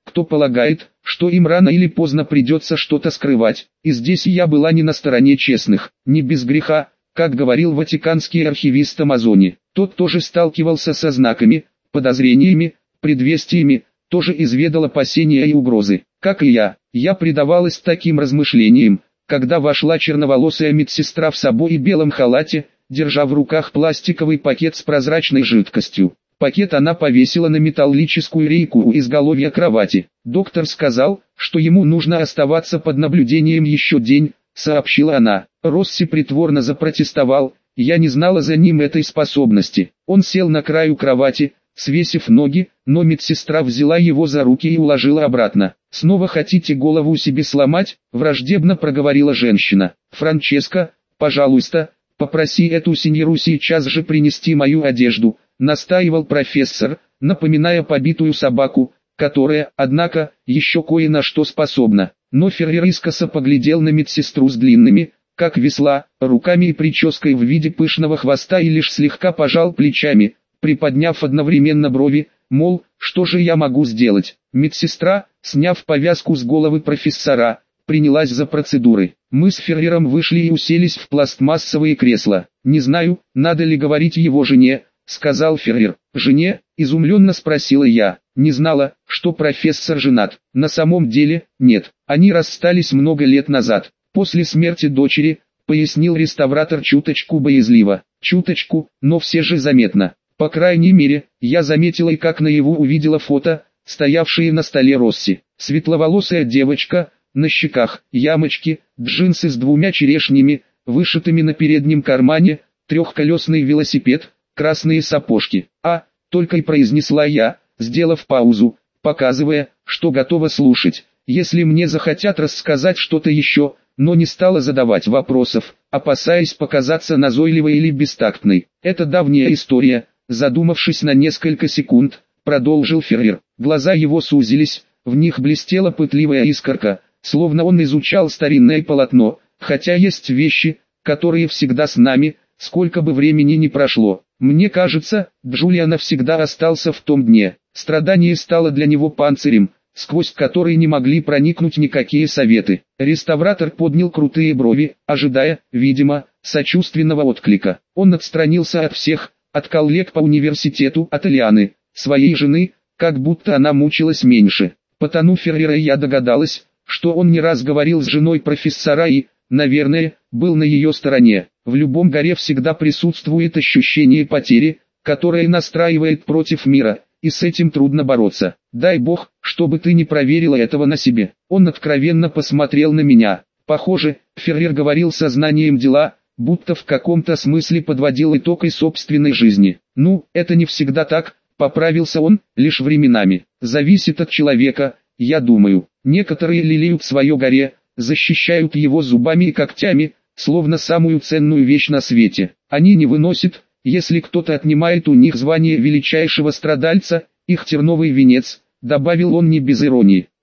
кто полагает, что им рано или поздно придется что-то скрывать. И здесь я была не на стороне честных, не без греха, как говорил ватиканский архивист Амазони. Тот тоже сталкивался со знаками, подозрениями, предвестиями, тоже изведал опасения и угрозы. Как и я, я предавалась таким размышлениям, когда вошла черноволосая медсестра в собой и белом халате, держа в руках пластиковый пакет с прозрачной жидкостью. Пакет она повесила на металлическую рейку у изголовья кровати. Доктор сказал, что ему нужно оставаться под наблюдением еще день, сообщила она. Росси притворно запротестовал, я не знала за ним этой способности. Он сел на краю кровати, свесив ноги, но медсестра взяла его за руки и уложила обратно. «Снова хотите голову себе сломать?» – враждебно проговорила женщина. «Франческа, пожалуйста, попроси эту синьору сейчас же принести мою одежду», – настаивал профессор, напоминая побитую собаку, которая, однако, еще кое на что способна. Но Феррер искоса поглядел на медсестру с длинными, как весла, руками и прической в виде пышного хвоста и лишь слегка пожал плечами, приподняв одновременно брови, мол, что же я могу сделать? Медсестра, сняв повязку с головы профессора, принялась за процедуры. Мы с Феррером вышли и уселись в пластмассовые кресла. «Не знаю, надо ли говорить его жене», — сказал Феррер. «Жене?» — изумленно спросила я. Не знала, что профессор женат. На самом деле, нет. Они расстались много лет назад. После смерти дочери, пояснил реставратор чуточку боязливо. Чуточку, но все же заметно. По крайней мере, я заметила и как наяву увидела фото, стоявшие на столе Росси. Светловолосая девочка, на щеках ямочки, джинсы с двумя черешнями, вышитыми на переднем кармане, трехколесный велосипед, красные сапожки. «А», только и произнесла я, сделав паузу, показывая, что готова слушать, если мне захотят рассказать что-то еще, но не стала задавать вопросов, опасаясь показаться назойливой или бестактной. «Это давняя история», задумавшись на несколько секунд, продолжил Феррер. Глаза его сузились, в них блестела пытливая искорка, словно он изучал старинное полотно, хотя есть вещи, которые всегда с нами, сколько бы времени ни прошло. Мне кажется, Джулиан навсегда остался в том дне. Страдание стало для него панцирем, сквозь который не могли проникнуть никакие советы. Реставратор поднял крутые брови, ожидая, видимо, сочувственного отклика. Он отстранился от всех, от коллег по университету, от Элианы, своей жены, как будто она мучилась меньше. По тону Феррера я догадалась, что он не раз говорил с женой профессора и, наверное, был на ее стороне. В любом горе всегда присутствует ощущение потери, которое настраивает против мира, и с этим трудно бороться. Дай бог, чтобы ты не проверила этого на себе. Он откровенно посмотрел на меня. Похоже, Феррер говорил сознанием дела, будто в каком-то смысле подводил итог и собственной жизни. Ну, это не всегда так, поправился он, лишь временами. Зависит от человека, я думаю. Некоторые лелеют свое горе, защищают его зубами и когтями, словно самую ценную вещь на свете. Они не выносят, если кто-то отнимает у них звание величайшего страдальца, их терновый венец, добавил он не без иронии.